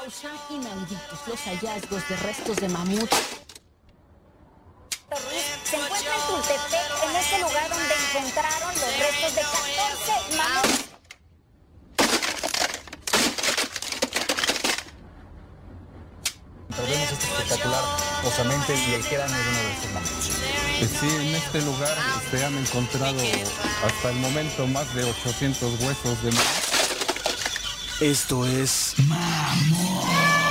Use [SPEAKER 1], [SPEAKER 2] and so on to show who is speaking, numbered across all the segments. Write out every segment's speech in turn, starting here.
[SPEAKER 1] Causan inauditos los hallazgos de restos de mamut.
[SPEAKER 2] Se encuentra en Tultepec, en este lugar donde encontraron los restos de 14 mamuts.
[SPEAKER 3] Vemos este espectacular osamente y el cráneo de uno de estos mamuts.
[SPEAKER 4] Sí, en este lugar se han encontrado hasta el momento más de 800 huesos de mamut.
[SPEAKER 3] Esto es Mamut.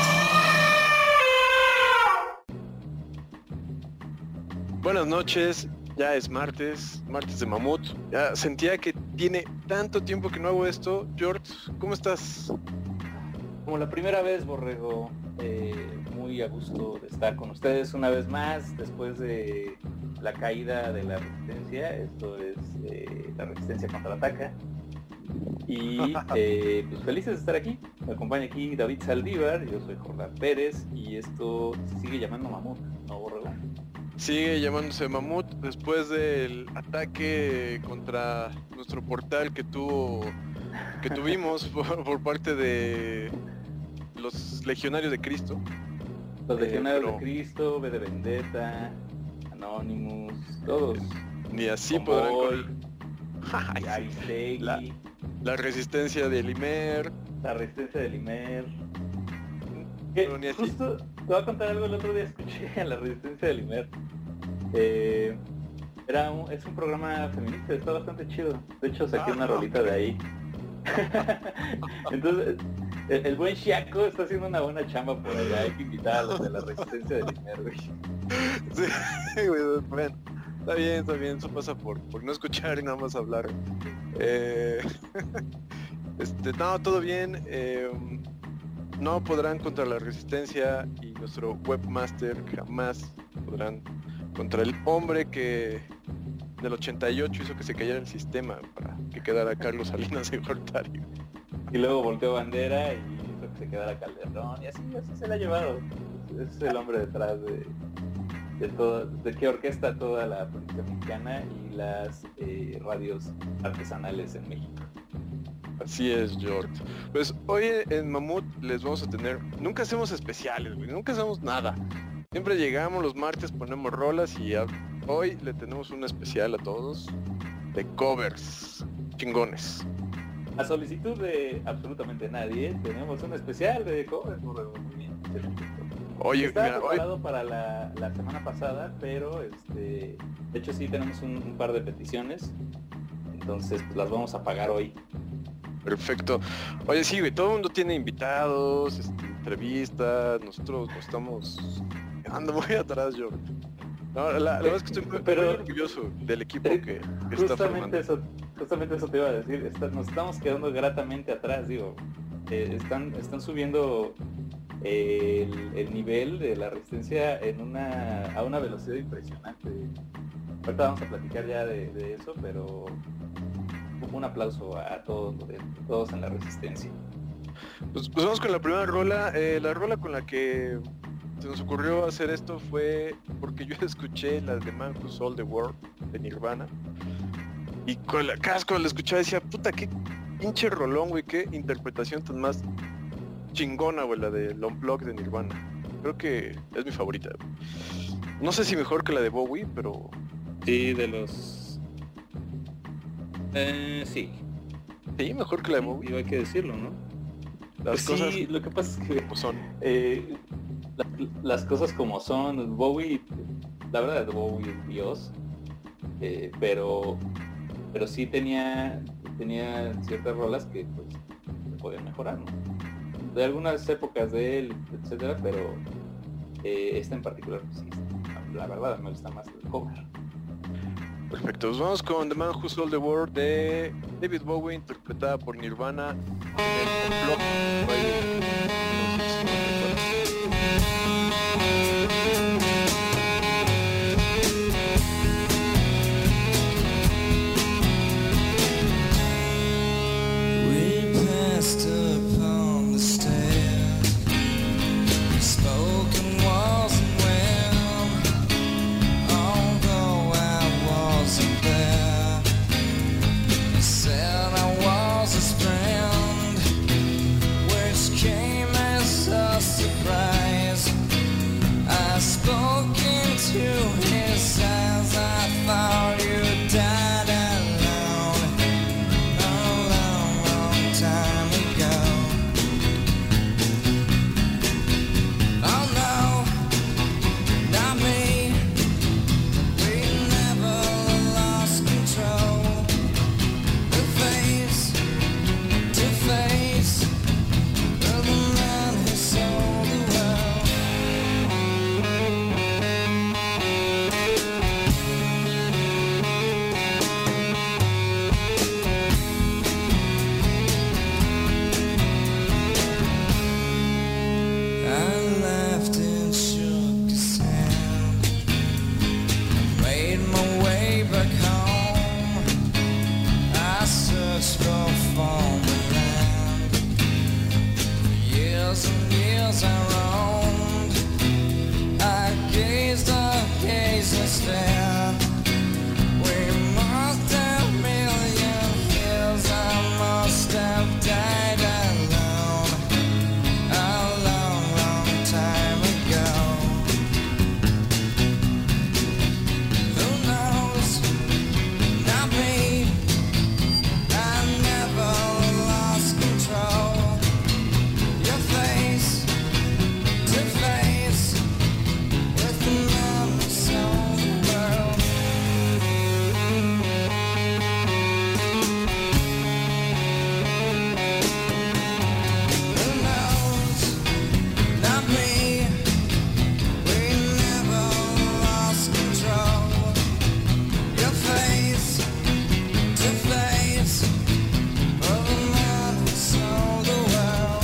[SPEAKER 5] Buenas noches, ya es martes de Mamut. Ya sentía que tiene tanto tiempo que no hago esto. George, ¿cómo estás?
[SPEAKER 6] Como la primera vez, Borrego, muy a gusto de estar con ustedes una vez más después de la caída de la Resistencia. Esto es la Resistencia contraataca. Y pues felices de estar aquí. Me acompaña aquí David Saldívar, yo soy Jordán Pérez y esto se sigue llamando Mamut, ¿no, Borrego?
[SPEAKER 5] Sigue llamándose Mamut después del ataque contra nuestro portal que tuvimos por parte de los Legionarios de Cristo.
[SPEAKER 6] Los Legionarios de Cristo, V de Vendetta, Anonymous, todos.
[SPEAKER 5] Ni así
[SPEAKER 6] Convoy,
[SPEAKER 5] podrán
[SPEAKER 6] Aristegui,
[SPEAKER 5] la resistencia de Limer.
[SPEAKER 6] La resistencia de Limer.
[SPEAKER 5] Pero ni así.
[SPEAKER 6] Justo te voy a contar algo. El otro día escuché a la resistencia de Limer. Es un programa feminista, está bastante chido. De hecho saqué una rolita de ahí. Entonces el buen Chiaco está haciendo una buena chamba por allá. Hay que invitar a los de la resistencia de Limer, güey.
[SPEAKER 5] Sí, güey, bueno, está bien, eso pasa por no escuchar y nada más hablar. No, todo bien. No podrán contra la resistencia y nuestro webmaster jamás podrán contra el hombre que del 88 hizo que se cayera el sistema para que quedara Carlos Salinas de Gortari.
[SPEAKER 6] Y luego volteó bandera y hizo que se quedara Calderón y así se la ha llevado. Es el hombre detrás de todo, de que orquesta toda la política mexicana y las radios artesanales en México.
[SPEAKER 5] Así es, George. Pues hoy en Mamut les vamos a tener... Nunca hacemos especiales, güey. Nunca hacemos nada. Siempre llegamos los martes, ponemos rolas y hoy le tenemos un especial a todos de covers chingones.
[SPEAKER 6] A solicitud de absolutamente nadie, tenemos un especial de covers. Muy bien.
[SPEAKER 5] Oye,
[SPEAKER 6] estaba preparado para la semana pasada, pero de hecho sí tenemos un par de peticiones. Entonces pues las vamos a pagar hoy.
[SPEAKER 5] Perfecto. Oye, sí, güey, todo el mundo tiene invitados, entrevistas, nosotros no estamos... Ando muy atrás, yo. No, la verdad es que estoy muy orgulloso del equipo que está formando.
[SPEAKER 6] Justamente eso te iba a decir, nos estamos quedando gratamente atrás, digo. Están subiendo el nivel de la resistencia a una velocidad impresionante. Ahorita vamos a platicar ya de eso, pero... Un aplauso a todos en la resistencia.
[SPEAKER 5] Pues vamos con la primera rola. La rola con la que se nos ocurrió hacer esto fue porque yo escuché la de Man Who Sold the World de Nirvana y cuando la escuchaba decía, puta, qué pinche rolón, güey, qué interpretación tan más chingona, güey, la de Unplugged de Nirvana. Creo que es mi favorita. No sé si mejor que la de Bowie, pero...
[SPEAKER 6] Sí, de los... sí.
[SPEAKER 5] Sí, mejor que la de Bowie.
[SPEAKER 6] Hay que decirlo, ¿no?
[SPEAKER 5] Las cosas
[SPEAKER 6] sí, lo que pasa es que
[SPEAKER 5] como son.
[SPEAKER 6] Las cosas como son. Bowie, la verdad, Bowie es Dios, pero sí tenía ciertas rolas que pues se podían mejorar, ¿no? De algunas épocas de él, etcétera, pero esta en particular, pues, sí, la verdad me gusta más el cover.
[SPEAKER 5] Perfecto, pues vamos con The Man Who Sold the World de David Bowie, interpretada por Nirvana en el blog.
[SPEAKER 7] Said I was his friend, which came as I roamed, I gazed instead. We must have million years, I must have died alone a long, long time ago. Who knows? Not me. I never lost control. Your face to face with the love of the world. Who knows? Not me. We never lost control. Your face to face with the love of the world.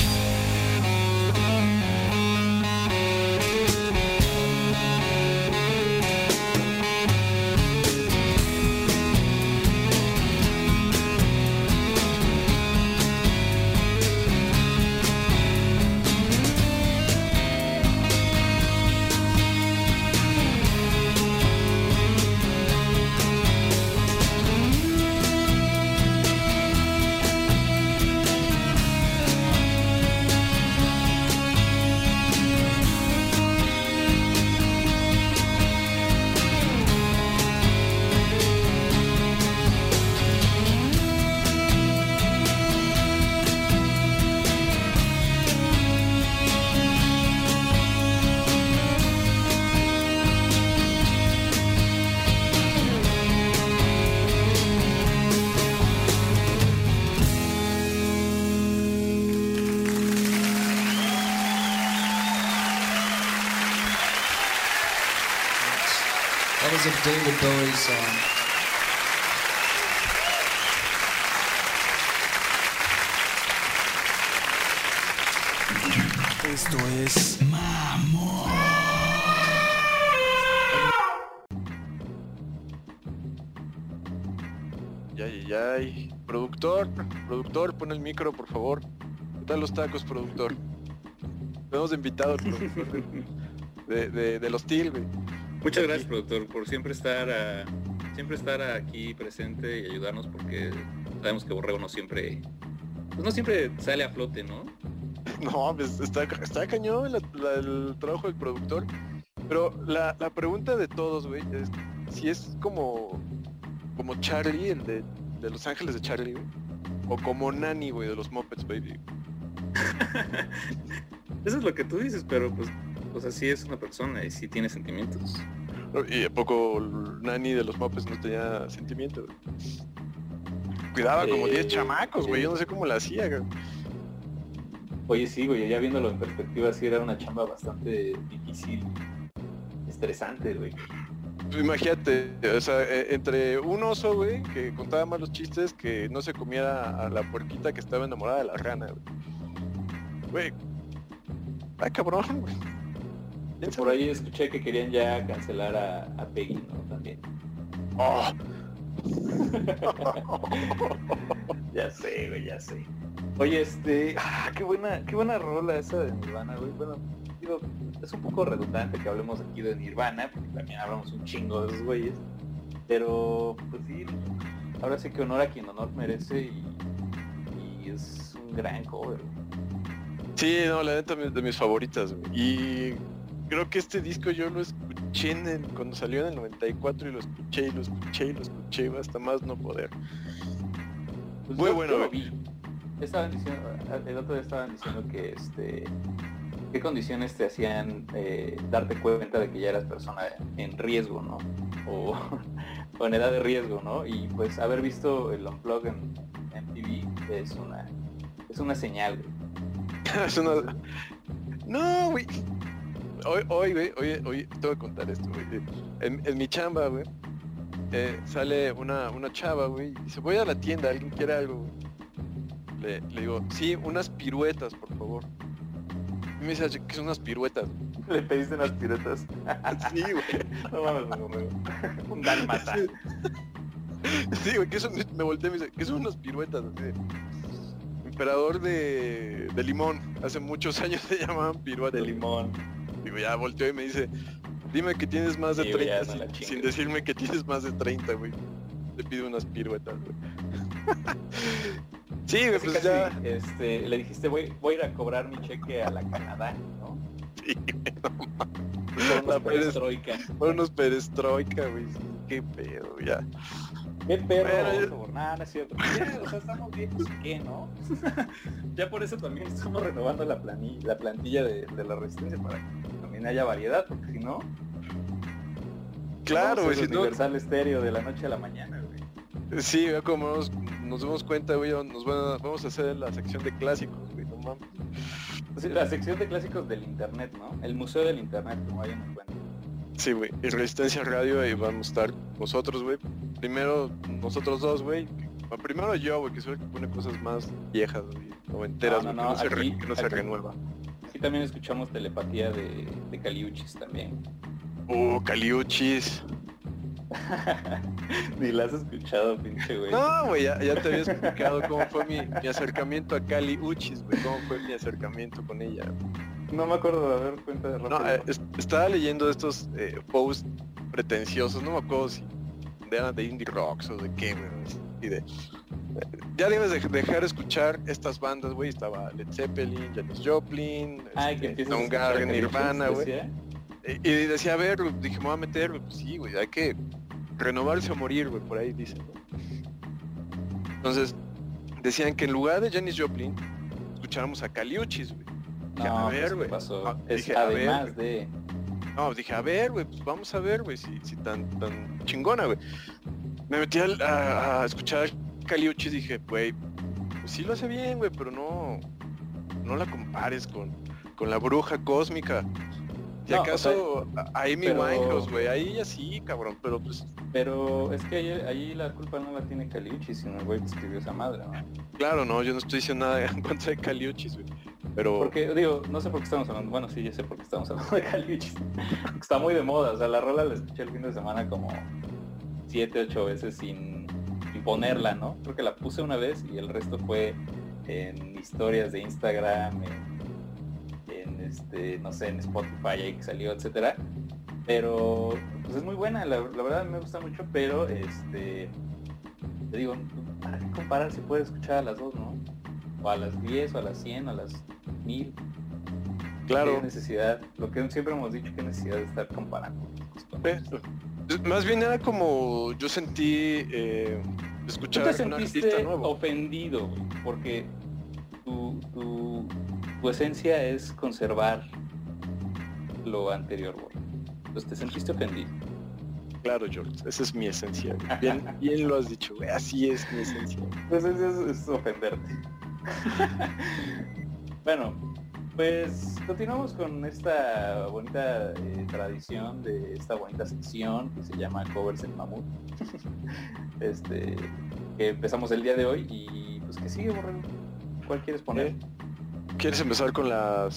[SPEAKER 7] That was a David Bowie song. Esto es Mamón.
[SPEAKER 5] Ay. Productor, pon el micro, por favor. ¿Qué tal los tacos, productor? Tenemos invitado al productor de los Hostil, güey.
[SPEAKER 6] Muchas gracias, productor, por siempre estar aquí presente y ayudarnos, porque sabemos que Borrego no siempre sale a flote, ¿no?
[SPEAKER 5] No, pues está cañón el trabajo del productor. Pero la pregunta de todos, güey, es si es como Charlie, el de Los Ángeles de Charlie, güey, o como Nani, güey, de los Muppets Baby.
[SPEAKER 6] Eso es lo que tú dices, pero pues sí es una persona y sí tiene sentimientos.
[SPEAKER 5] ¿Y a poco Nani de los Muppets no tenía sentimientos? Cuidaba como 10 chamacos, güey, yo no sé cómo la hacía, güey.
[SPEAKER 6] Oye, sí, güey, ya viéndolo en perspectiva, sí era una chamba bastante difícil, estresante, güey.
[SPEAKER 5] Pues imagínate, o sea, entre un oso, güey, que contaba malos chistes, que no se comiera a la puerquita que estaba enamorada de la rana, güey. Cabrón, güey.
[SPEAKER 6] Por ahí escuché que querían ya cancelar a Peggy, ¿no? También.
[SPEAKER 5] Oh.
[SPEAKER 6] Ya sé, güey, ya sé. Oye, qué buena rola esa de Nirvana, güey. Bueno, digo, es un poco redundante que hablemos aquí de Nirvana, porque también hablamos un chingo de esos güeyes. Pero, pues sí, ahora sí que honor a quien honor merece y es un gran cover, güey.
[SPEAKER 5] Sí, no, la neta de mis favoritas, güey. Y creo que este disco yo lo escuché cuando salió en el 94 y lo escuché hasta más no poder.
[SPEAKER 6] Pues
[SPEAKER 5] muy
[SPEAKER 6] yo
[SPEAKER 5] bueno,
[SPEAKER 6] lo vi. El otro día estaban diciendo que qué condiciones te hacían darte cuenta de que ya eras persona en riesgo, ¿no? O en edad de riesgo, ¿no? Y pues haber visto el Unplugged en MTV es una señal, güey.
[SPEAKER 5] No, güey. Hoy, te voy a contar esto, güey. En mi chamba, güey, sale una chava, güey, y dice, voy a la tienda, ¿alguien quiere algo, güey? Le digo, sí, unas piruetas, por favor. Y me dice, ¿qué son unas piruetas?
[SPEAKER 6] ¿Le pediste unas piruetas?
[SPEAKER 5] Sí, güey.
[SPEAKER 6] No mames, un dálmata.
[SPEAKER 5] Sí, güey, ¿qué son? Me volteé y me dice, ¿qué son unas piruetas? Así. emperador de limón. Hace muchos años se llamaban piruatas.
[SPEAKER 6] De limón.
[SPEAKER 5] Digo, ya volteó y me dice, dime que tienes más de
[SPEAKER 6] Sí, güey,
[SPEAKER 5] 30
[SPEAKER 6] ya no la
[SPEAKER 5] sin
[SPEAKER 6] chingues.
[SPEAKER 5] decirme que tienes más de 30, güey. Te pido unas piruetas, güey. Sí, güey,
[SPEAKER 6] Casi,
[SPEAKER 5] pues
[SPEAKER 6] casi,
[SPEAKER 5] ya.
[SPEAKER 6] le dijiste, voy a ir a cobrar mi cheque a la Canadá, ¿no?
[SPEAKER 5] Sí, güey, no mames.
[SPEAKER 6] Por
[SPEAKER 5] La
[SPEAKER 6] unos perestroika.
[SPEAKER 5] Fueron unos perestroika, güey. Sí, qué pedo, ya.
[SPEAKER 6] Qué perro,
[SPEAKER 5] Bueno, yo-
[SPEAKER 6] por favor. Nada, no es cierto. Ya, o sea, estamos viejos y qué, ¿no? Ya por eso también estamos renovando la plantilla de la Resistencia para que también haya variedad, porque si no,
[SPEAKER 5] Claro,
[SPEAKER 6] vamos a
[SPEAKER 5] güey,
[SPEAKER 6] ser
[SPEAKER 5] si no,
[SPEAKER 6] Universal Estéreo de la noche a la mañana, güey.
[SPEAKER 5] sí, güey, como nos dimos cuenta, güey, vamos a hacer la sección de clásicos, güey, no mames.
[SPEAKER 6] O sea, la sección de clásicos del internet, ¿no? El museo del internet, como hayan en cuenta.
[SPEAKER 5] Sí, güey, y Resistencia Radio, ahí vamos a estar nosotros, güey. Primero, nosotros dos, güey. Primero yo, güey, que soy el que pone cosas más viejas, güey, noventeras,
[SPEAKER 6] No,
[SPEAKER 5] güey,
[SPEAKER 6] no,
[SPEAKER 5] que
[SPEAKER 6] aquí-
[SPEAKER 5] que no se
[SPEAKER 6] aquí-
[SPEAKER 5] renueva.
[SPEAKER 6] Aquí también escuchamos telepatía de Caliuchis también.
[SPEAKER 5] Caliuchis.
[SPEAKER 6] Ni la has escuchado, pinche güey.
[SPEAKER 5] No, güey, ya te había explicado cómo fue mi acercamiento a Caliuchis, güey, cómo fue mi acercamiento con ella.
[SPEAKER 6] No me acuerdo de haber cuenta de rápido.
[SPEAKER 5] No, estaba leyendo estos posts pretenciosos, no me acuerdo si eran de indie rocks o de qué, güey. Y ya debes de dejar de escuchar estas bandas, güey. Estaba Led Zeppelin, Janis Joplin,
[SPEAKER 6] Ay, que empiezas a escuchar
[SPEAKER 5] Soundgarden,
[SPEAKER 6] Caliuchis,
[SPEAKER 5] Nirvana, güey.
[SPEAKER 6] decía.
[SPEAKER 5] Y decía, a ver, dije, me voy a meter, güey. Pues sí, güey, hay que renovarse o morir, güey, por ahí dicen, ¿no? Entonces, decían que en lugar de Janis Joplin, escucháramos a Caliuchis, güey. Dije,
[SPEAKER 6] No,
[SPEAKER 5] a ver,
[SPEAKER 6] pues, ¿qué
[SPEAKER 5] güey.
[SPEAKER 6] pasó?
[SPEAKER 5] Ah,
[SPEAKER 6] Es
[SPEAKER 5] dije, a ver,
[SPEAKER 6] además
[SPEAKER 5] güey.
[SPEAKER 6] de...
[SPEAKER 5] No, dije, a ver, güey, pues vamos a ver, güey, si tan chingona, güey. Me metí a escuchar Caliuchis y dije, güey, pues sí lo hace bien, güey, pero no la compares con la bruja cósmica. Si
[SPEAKER 6] No,
[SPEAKER 5] acaso a Amy
[SPEAKER 6] pero-
[SPEAKER 5] Winehouse, güey, ahí ya sí, cabrón, pero pues,
[SPEAKER 6] Pero es que ahí la culpa no la tiene Caliuchis, sino el güey que escribió esa madre, ¿no?
[SPEAKER 5] claro, no, yo no estoy diciendo nada en contra de Caliuchis, güey. Pero
[SPEAKER 6] Porque, digo, no sé por qué estamos hablando, bueno, sí, ya sé por qué estamos hablando de Caliuchis. Está muy de moda, o sea, la rola la escuché el fin de semana como 7, 8 veces sin ponerla, ¿no? Creo que la puse una vez y el resto fue en historias de Instagram, no sé, en Spotify ahí que salió, etcétera. Pero pues es muy buena, la verdad me gusta mucho, pero te digo, ¿para qué comparar si puedes escuchar a las dos, no? O a las 10, o a las 100, o a las 1000.
[SPEAKER 5] claro,
[SPEAKER 6] ¿Qué necesidad? Lo que siempre hemos dicho, qué necesidad de estar comparando.
[SPEAKER 5] más bien era como yo sentí
[SPEAKER 6] Tú
[SPEAKER 5] escuchar
[SPEAKER 6] te
[SPEAKER 5] a un artista
[SPEAKER 6] sentiste
[SPEAKER 5] nuevo.
[SPEAKER 6] ofendido, güey, porque tu esencia es conservar lo anterior, güey. Entonces te sentiste ofendido.
[SPEAKER 5] Claro, George, esa es mi esencia, güey. Bien lo has dicho, güey, así es mi esencia.
[SPEAKER 6] Entonces es ofenderte. Bueno, pues continuamos con esta bonita tradición de esta bonita sección que se llama Covers en Mamut. Que empezamos el día de hoy y pues que sigue, Borrego. ¿Cuál quieres poner?
[SPEAKER 5] ¿Quieres empezar con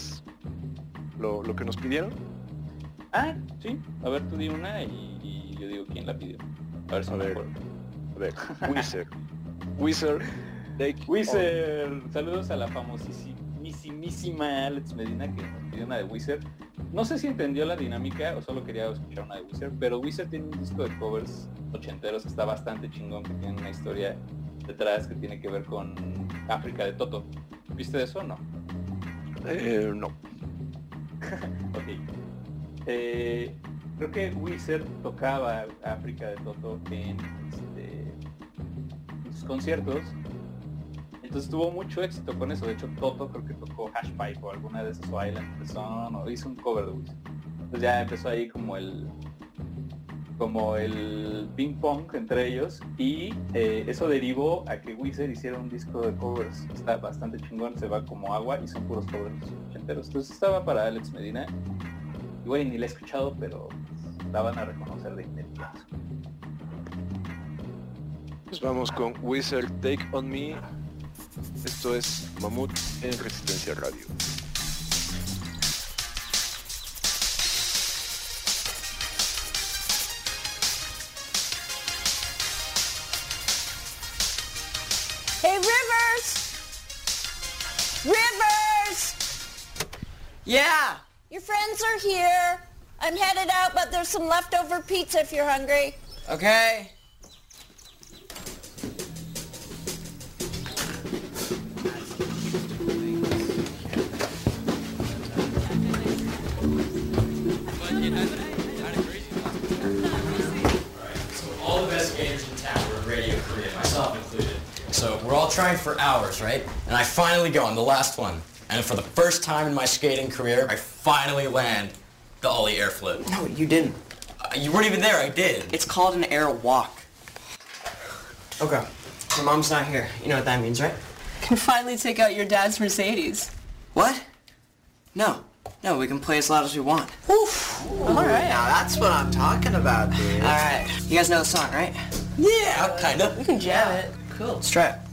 [SPEAKER 5] lo que nos pidieron?
[SPEAKER 6] Ah, sí. A ver, tú di una y yo digo quién la pidió. A ver si
[SPEAKER 5] A
[SPEAKER 6] me
[SPEAKER 5] ver.
[SPEAKER 6] acuerdo.
[SPEAKER 5] A ver, Wizard, Take
[SPEAKER 6] Wizard, saludos a la famosísima Alex Medina que nos pidió una de Wizard. No sé si entendió la dinámica o solo quería escuchar una de Wizard, pero Wizard tiene un disco de covers ochenteros que está bastante chingón, que tiene una historia detrás que tiene que ver con África de Toto. ¿Viste eso o no?
[SPEAKER 5] No.
[SPEAKER 6] Ok. Creo que Wizard tocaba África de Toto en sus conciertos. Entonces tuvo mucho éxito con eso. De hecho, Toto creo que tocó Hashpipe o alguna de esas, o Island the Sun, o hizo un cover de Wizard. Entonces ya empezó ahí como el ping pong entre ellos, y eso derivó a que Wizard hiciera un disco de covers. Está bastante chingón, se va como agua y son puros covers ochenteros. Entonces estaba para Alex Medina. Y güey, ni la he escuchado, pero la van a reconocer de inmediato.
[SPEAKER 5] Pues vamos con Wizard, Take On Me. Esto es Mamut en Resistencia Radio.
[SPEAKER 1] Hey Rivers,
[SPEAKER 8] Yeah!
[SPEAKER 9] Your friends are here. I'm headed out, but there's some leftover pizza if you're hungry.
[SPEAKER 8] Okay.
[SPEAKER 10] All the best skaters in town were in Radio Korea, myself included. So we're all trying for hours, right? And I finally go on the last one. And for the first time in my skating career, I finally land the ollie air flip.
[SPEAKER 8] No, you didn't.
[SPEAKER 10] You weren't even there, I did.
[SPEAKER 8] It's called an air walk. Okay, your mom's not here. You know what that means, right?
[SPEAKER 11] Can finally take out your dad's Mercedes.
[SPEAKER 8] What? No, we can play as loud as we want.
[SPEAKER 11] Oof. All right.
[SPEAKER 8] Now that's what I'm talking about, dude. All right, you guys know the song, right?
[SPEAKER 10] Yeah, kinda.
[SPEAKER 11] We can jam it.
[SPEAKER 8] Cool. Let's try it.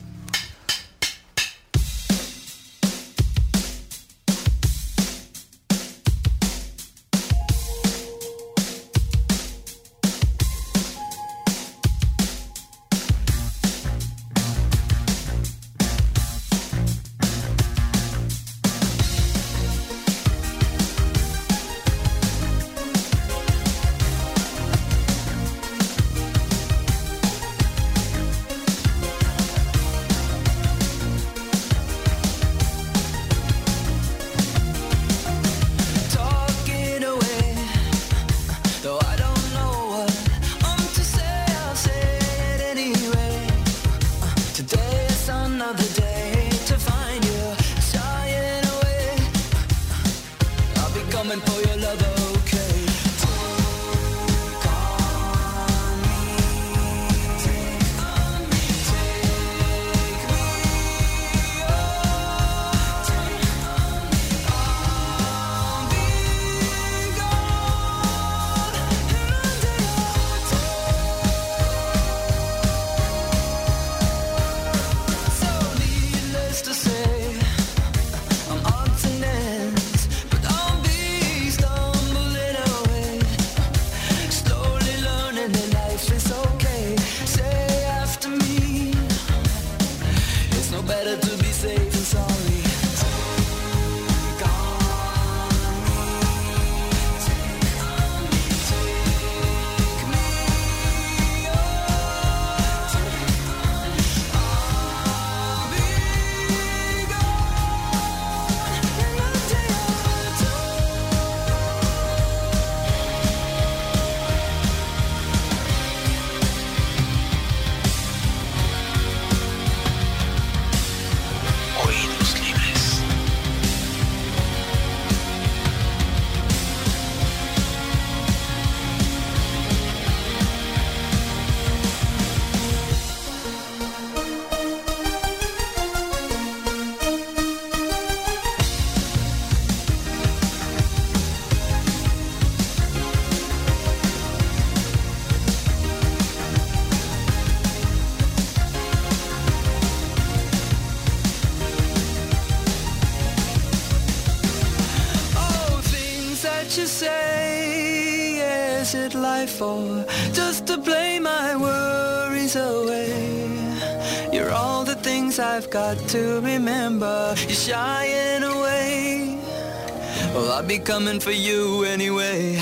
[SPEAKER 7] For just to play my worries away. You're all the things I've got to remember. You're shying away. Well, I'll be coming for you anyway.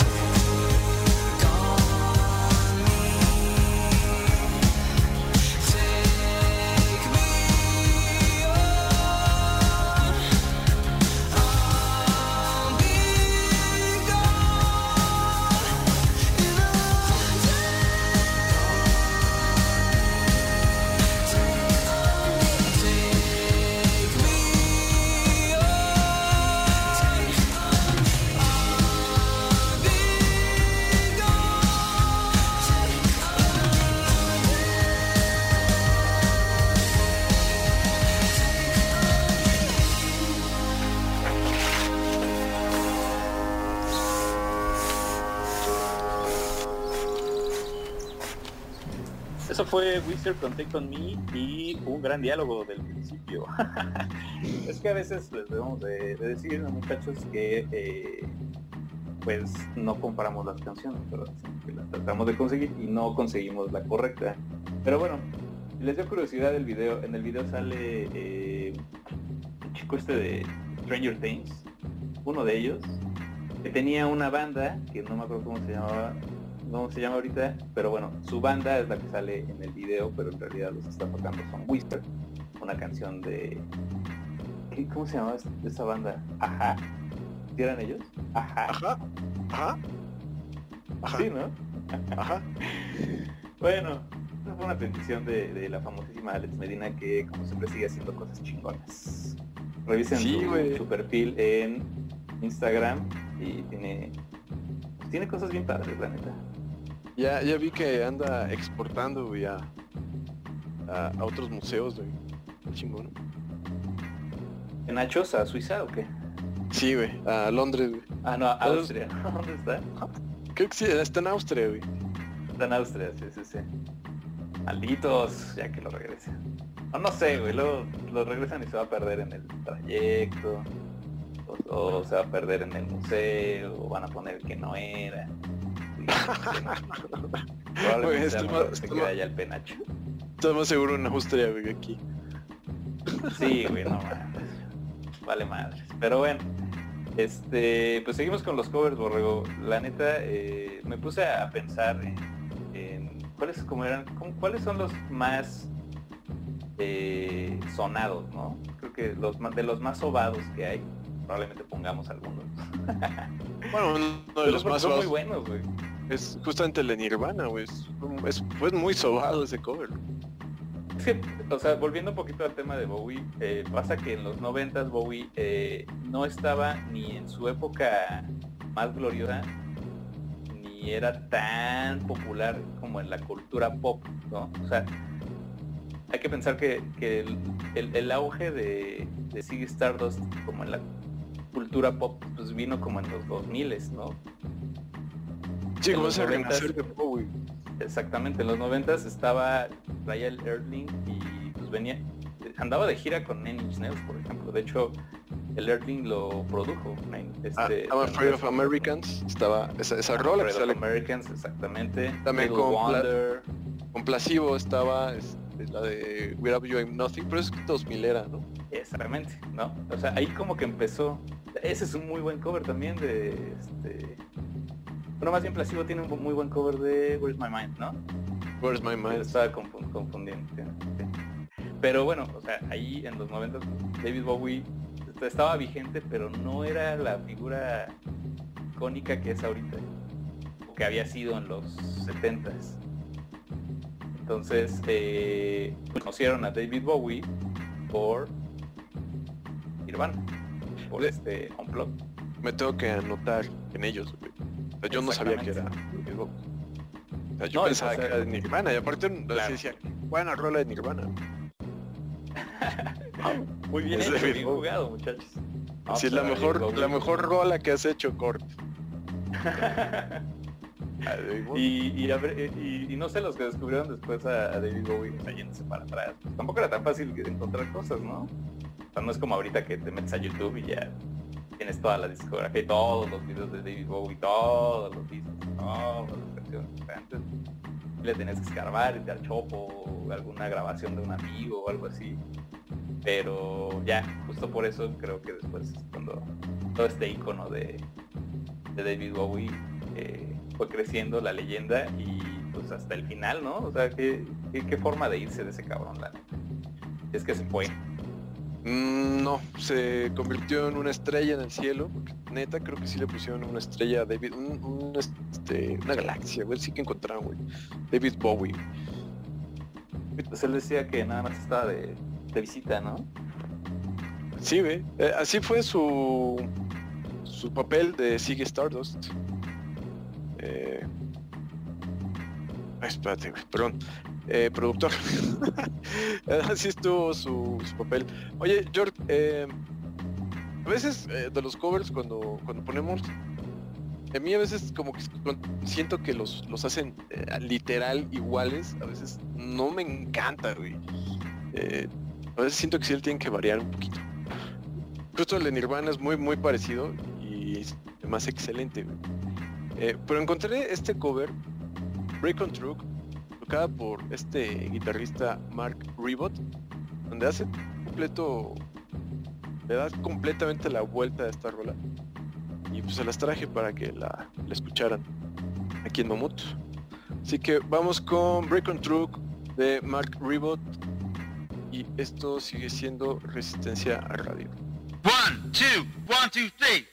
[SPEAKER 6] Eso fue Wizard con Take On Me y un gran diálogo del principio. Es que a veces les debemos de decir, muchachos, que pues no compramos las canciones, ¿verdad? Que las tratamos de conseguir y no conseguimos la correcta. Pero bueno, les dio curiosidad el video. En el video sale el chico este de Stranger Things, uno de ellos, que tenía una banda, que no me acuerdo cómo se llama ahorita, pero bueno, su banda es la que sale en el video, pero en realidad los que está tocando son Whisper, una canción de... ¿Cómo se llamaba esa banda? Ajá. ¿Sí eran ellos? Ajá.
[SPEAKER 5] Ajá. Ajá. Ajá.
[SPEAKER 6] Sí, ¿no?
[SPEAKER 5] Ajá.
[SPEAKER 6] Bueno, esa fue una petición de la famosísima Alex Medina, que como siempre sigue haciendo cosas chingonas. Revisen su perfil en Instagram y tiene cosas bien padres, la neta.
[SPEAKER 5] Ya vi que anda exportando, güey, a otros museos, güey. Chingón.
[SPEAKER 6] ¿En Nachos a Suiza o qué?
[SPEAKER 5] Sí, güey, a Londres, güey.
[SPEAKER 6] Ah, no, a Austria. ¿Dónde está?
[SPEAKER 5] Creo que sí, está en Austria, güey.
[SPEAKER 6] Está en Austria, sí. Malditos, ya que lo regresen. No sé, güey, luego lo regresan y se va a perder en el trayecto. O se va a perder en el museo, o van a poner que no era. Sí, probablemente se queda allá el penacho.
[SPEAKER 5] Estás más seguro en Austria, güey, aquí.
[SPEAKER 6] Sí, güey, no mames. Vale madres. Pero bueno, pues seguimos con los covers, Borrego. La neta, me puse a pensar en cuáles son los más sonados, ¿no? Creo que de los más sobados que hay, probablemente pongamos algunos. Bueno,
[SPEAKER 5] uno de los más
[SPEAKER 6] son
[SPEAKER 5] sobados
[SPEAKER 6] muy buenos, güey.
[SPEAKER 5] Es justamente el de Nirvana, güey. Fue muy sobado ese cover.
[SPEAKER 6] Es que, o sea, volviendo un poquito al tema de Bowie, pasa que en los 90s Bowie no estaba ni en su época más gloriosa, ni era tan popular como en la cultura pop, ¿no? O sea, hay que pensar que el auge de Ziggy Stardust como en la cultura pop, pues vino como en los 2000s, ¿no?
[SPEAKER 5] Sí, como ese renacer de Bowie.
[SPEAKER 6] Exactamente, en los 90s traía el Earthling y pues andaba de gira con Nine Inch Nails, por ejemplo. De hecho, el Earthling lo produjo.
[SPEAKER 5] I'm Afraid of Americans, estaba esa rola que sale.
[SPEAKER 6] Americans, exactamente.
[SPEAKER 5] También con Placebo estaba la de Without You I'm Nothing, pero es 2000 era, ¿no?
[SPEAKER 6] Exactamente, ¿no? O sea, ahí como que empezó. Ese es un muy buen cover también de Bueno, más bien Placebo tiene un muy buen cover de Where's My Mind, ¿no?
[SPEAKER 5] Where's My Mind.
[SPEAKER 6] Estaba confundiendo. Sí. Pero bueno, o sea, ahí en los 90 David Bowie estaba vigente, pero no era la figura icónica que es ahorita, o que había sido en los 70s. Entonces, conocieron a David Bowie por Nirvana, por Unplugged.
[SPEAKER 5] Me tengo que anotar en ellos, güey. O sea, yo no sabía que era David Bowie. O sea, yo pensaba que era de Nirvana, y aparte decía, buena rola de Nirvana.
[SPEAKER 6] Muy bien hecho, bien jugado, muchachos.
[SPEAKER 5] Sí, es la mejor rola que has hecho, Cort.
[SPEAKER 6] y no sé, los que descubrieron después a David Bowie, o sea, yéndose para atrás, pues tampoco era tan fácil de encontrar cosas, ¿no? O sea, no es como ahorita que te metes a YouTube y ya tienes toda la discografía y todos los videos de David Bowie, todos los discos, todas las canciones. O sea, antes le tenías que escarbar, irte al chopo, o alguna grabación de un amigo o algo así. Pero ya, justo por eso creo que después, cuando todo este icono de David Bowie fue creciendo, la leyenda, y pues hasta el final, ¿no? O sea, qué forma de irse de ese cabrón, la neta. Es que se fue.
[SPEAKER 5] No, se convirtió en una estrella en el cielo, porque neta creo que sí le pusieron una estrella a David, una galaxia, güey, sí que encontraron, güey. David Bowie.
[SPEAKER 6] Pues él decía que nada más estaba de visita, ¿no?
[SPEAKER 5] Sí, güey. Así fue su papel de Ziggy Stardust. Espérate, güey, perdón. Productor. Así estuvo su papel. Oye, George, a veces de los covers cuando ponemos, a mí a veces como que siento que los hacen literal iguales. A veces no me encanta, güey. A veces siento que sí tienen que variar un poquito. Justo el de Nirvana es muy muy parecido y es más excelente, güey. Pero encontré este cover, Break on Truck, tocada por este guitarrista Mark Ribot, donde hace le da completamente la vuelta a esta rola. pues se las traje para que la escucharan aquí en Mamut. Así que vamos con Break on Truck de Mark Ribot, y esto sigue siendo Resistencia a Radio.
[SPEAKER 12] 1, 2, 1, 2, 3.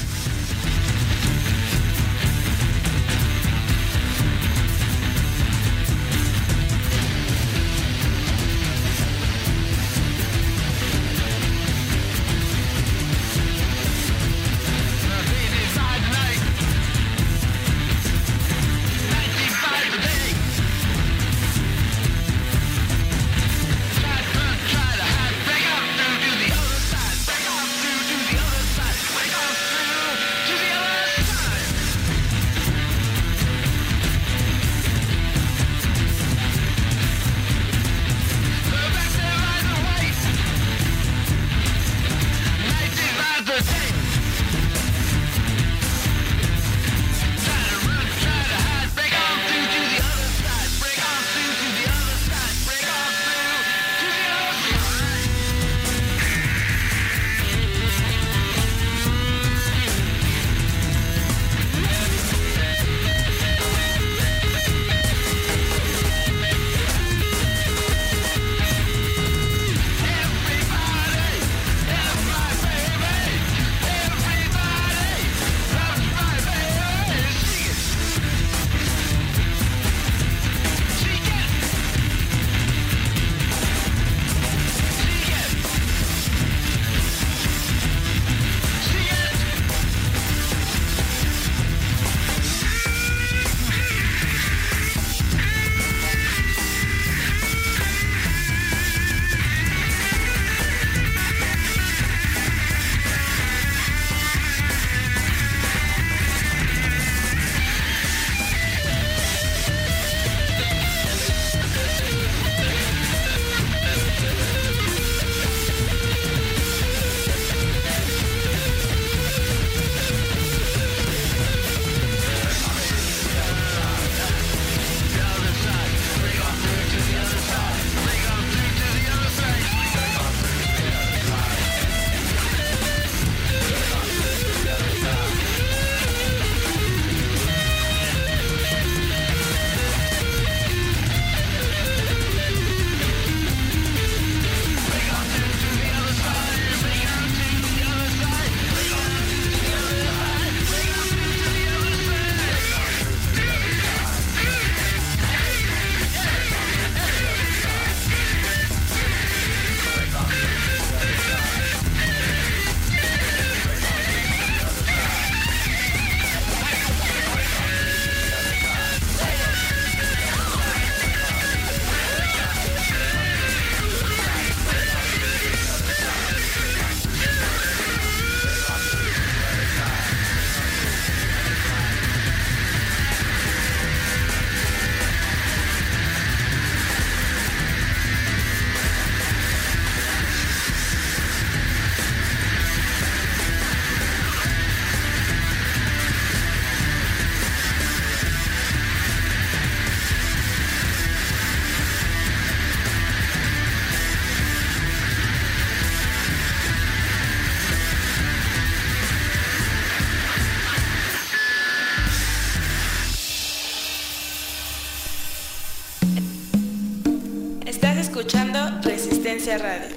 [SPEAKER 13] escuchando Resistencia Radio.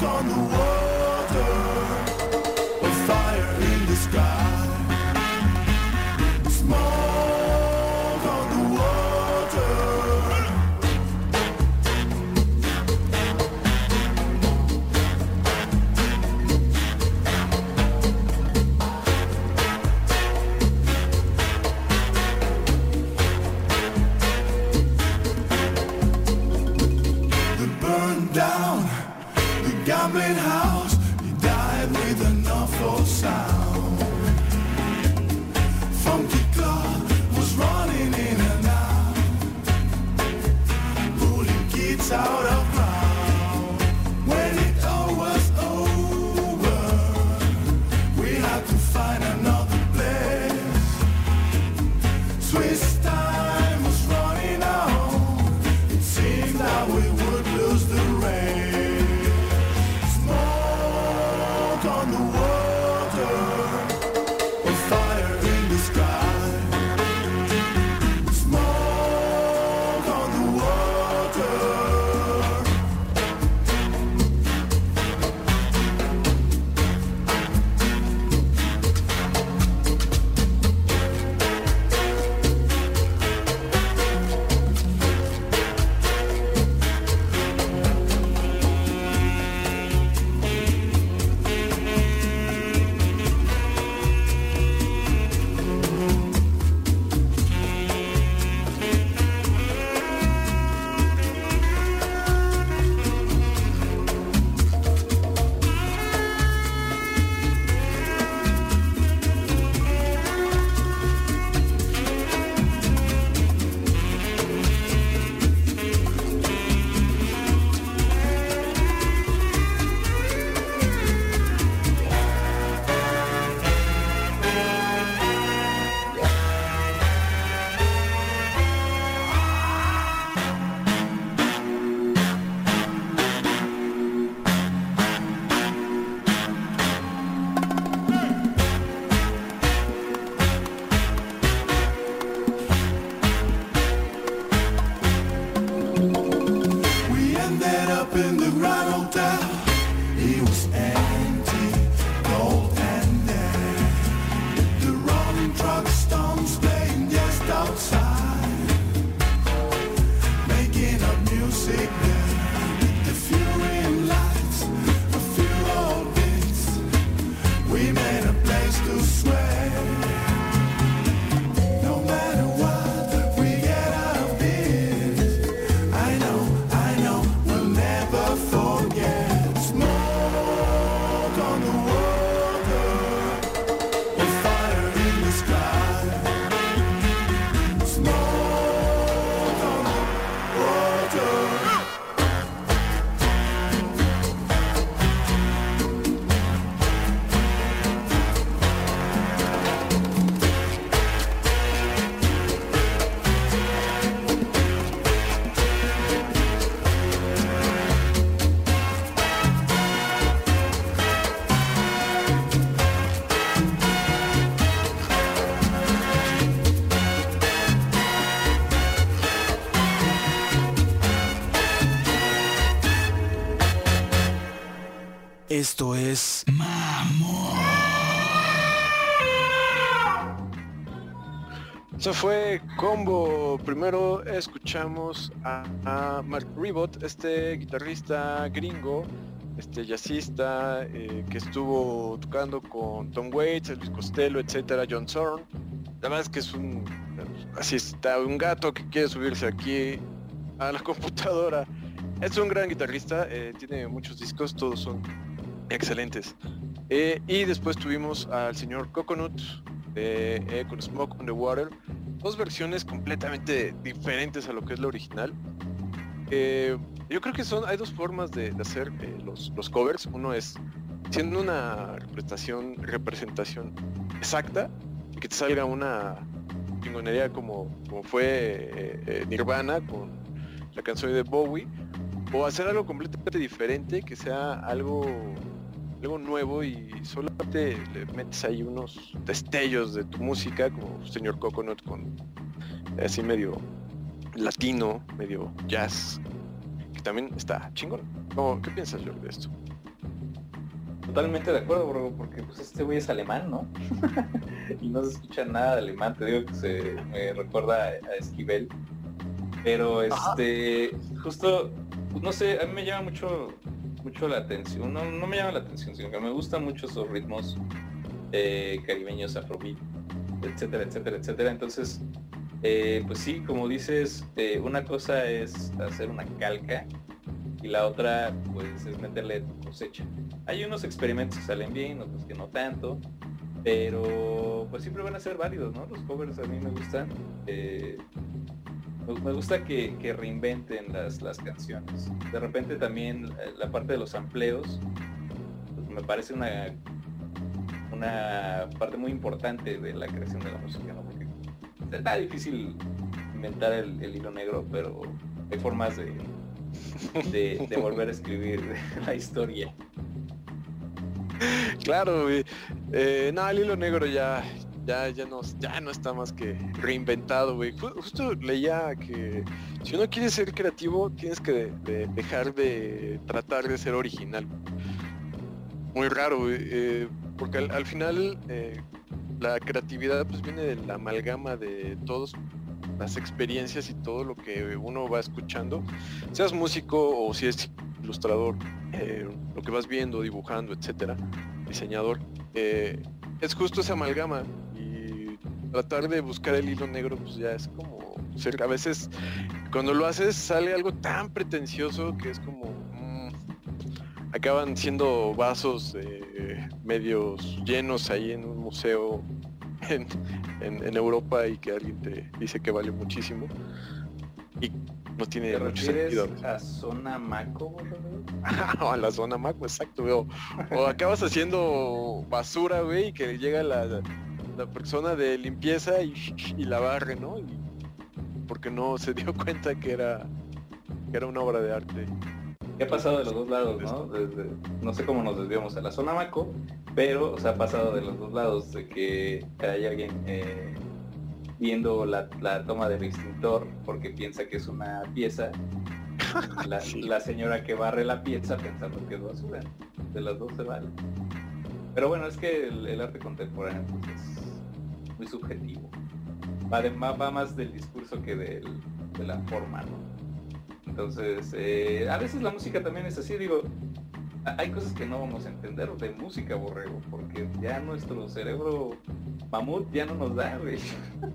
[SPEAKER 14] on the water, a fire in the sky. Smoke on the water. They burned down the gambling house. He died with an awful sound. Funky Club was running in and out, pulling kids out of crowd. When it all was over, we had to find another place. Swiss time was running out. It seemed that we would lose the race. Smoke on the water, a fire in the sky. Smoke on the water. We ended up in the Grand Hotel. It was empty, cold and dead. The Rolling Truck Stones playing just outside, making up music there. The furious lights, a few old bits. We made a place to sweat. No matter what, we get out of this. I know, we'll never forget. Smoke on the water, a fire in the sky. Smoke on the water. Esto es
[SPEAKER 5] Eso fue Combo. Primero escuchamos a Mark Ribot, este guitarrista gringo, este jazzista que estuvo tocando con Tom Waits, Elvis Costello, etcétera, John Zorn. La verdad es que es así está, un gato que quiere subirse aquí a la computadora. Es un gran guitarrista, tiene muchos discos, todos son excelentes. Y después tuvimos al señor Coconut con Smoke on the Water, dos versiones completamente diferentes a lo que es la original. Yo creo que hay dos formas de hacer los covers. Uno es siendo una representación exacta y que te salga una chingonería como fue Nirvana con la canción de Bowie, o hacer algo completamente diferente, que sea algo nuevo y solamente le metes ahí unos destellos de tu música, como señor Coconut, con así medio latino, medio jazz, que también está chingón. ¿Qué piensas, Jorge, de esto?
[SPEAKER 6] totalmente de acuerdo, bro, porque pues este güey es alemán, ¿no? Y no se escucha nada de alemán, te digo que me recuerda a Esquivel. Pero justo, pues, no sé, a mí me llama mucho la atención, no me llama la atención, sino que me gustan mucho esos ritmos caribeños, afrobeat, etcétera, etcétera, etcétera. Entonces, pues sí, como dices, una cosa es hacer una calca y la otra pues es meterle tu cosecha. Hay unos experimentos que salen bien, otros que no tanto, pero pues siempre van a ser válidos, ¿no? Los covers a mí me gustan. Me gusta que reinventen las canciones. De repente también la parte de los sampleos pues, me parece una parte muy importante de la creación de la música, ¿no? Porque está difícil inventar el hilo negro, pero hay formas de volver a escribir la historia.
[SPEAKER 5] Claro, güey. No, el hilo negro ya no está más que reinventado, güey. Justo leía que si uno quiere ser creativo, tienes que dejar de tratar de ser original. Muy raro, güey. Porque al final la creatividad pues viene de la amalgama de todas las experiencias y todo lo que uno va escuchando, seas músico o si es ilustrador, lo que vas viendo, dibujando, etcétera, diseñador, es justo esa amalgama y tratar de buscar el hilo negro pues ya es como a veces cuando lo haces sale algo tan pretencioso que es como acaban siendo vasos medios llenos ahí en un museo en Europa y que alguien te dice que vale muchísimo y no tiene mucho sentido.
[SPEAKER 6] ¿A Zona Maco?
[SPEAKER 5] A la Zona Maco, exacto, güey. O acabas haciendo basura, güey, y que llega la persona de limpieza y la barre, ¿no? Y porque no se dio cuenta que era una obra de arte.
[SPEAKER 6] ¿Qué ha pasado de los dos lados, no? No sé cómo nos desviamos a la Zona Maco, pero ha pasado de los dos lados, de que hay alguien viendo la toma del extintor porque piensa que es una pieza, la señora que barre la pieza pensando que es basura. De las dos se vale. Pero bueno, es que el arte contemporáneo pues, es muy subjetivo. Va más del discurso que de la forma, ¿no? Entonces, a veces la música también es así, digo, hay cosas que no vamos a entender de música, Borrego, porque ya nuestro cerebro mamut ya no nos da, güey.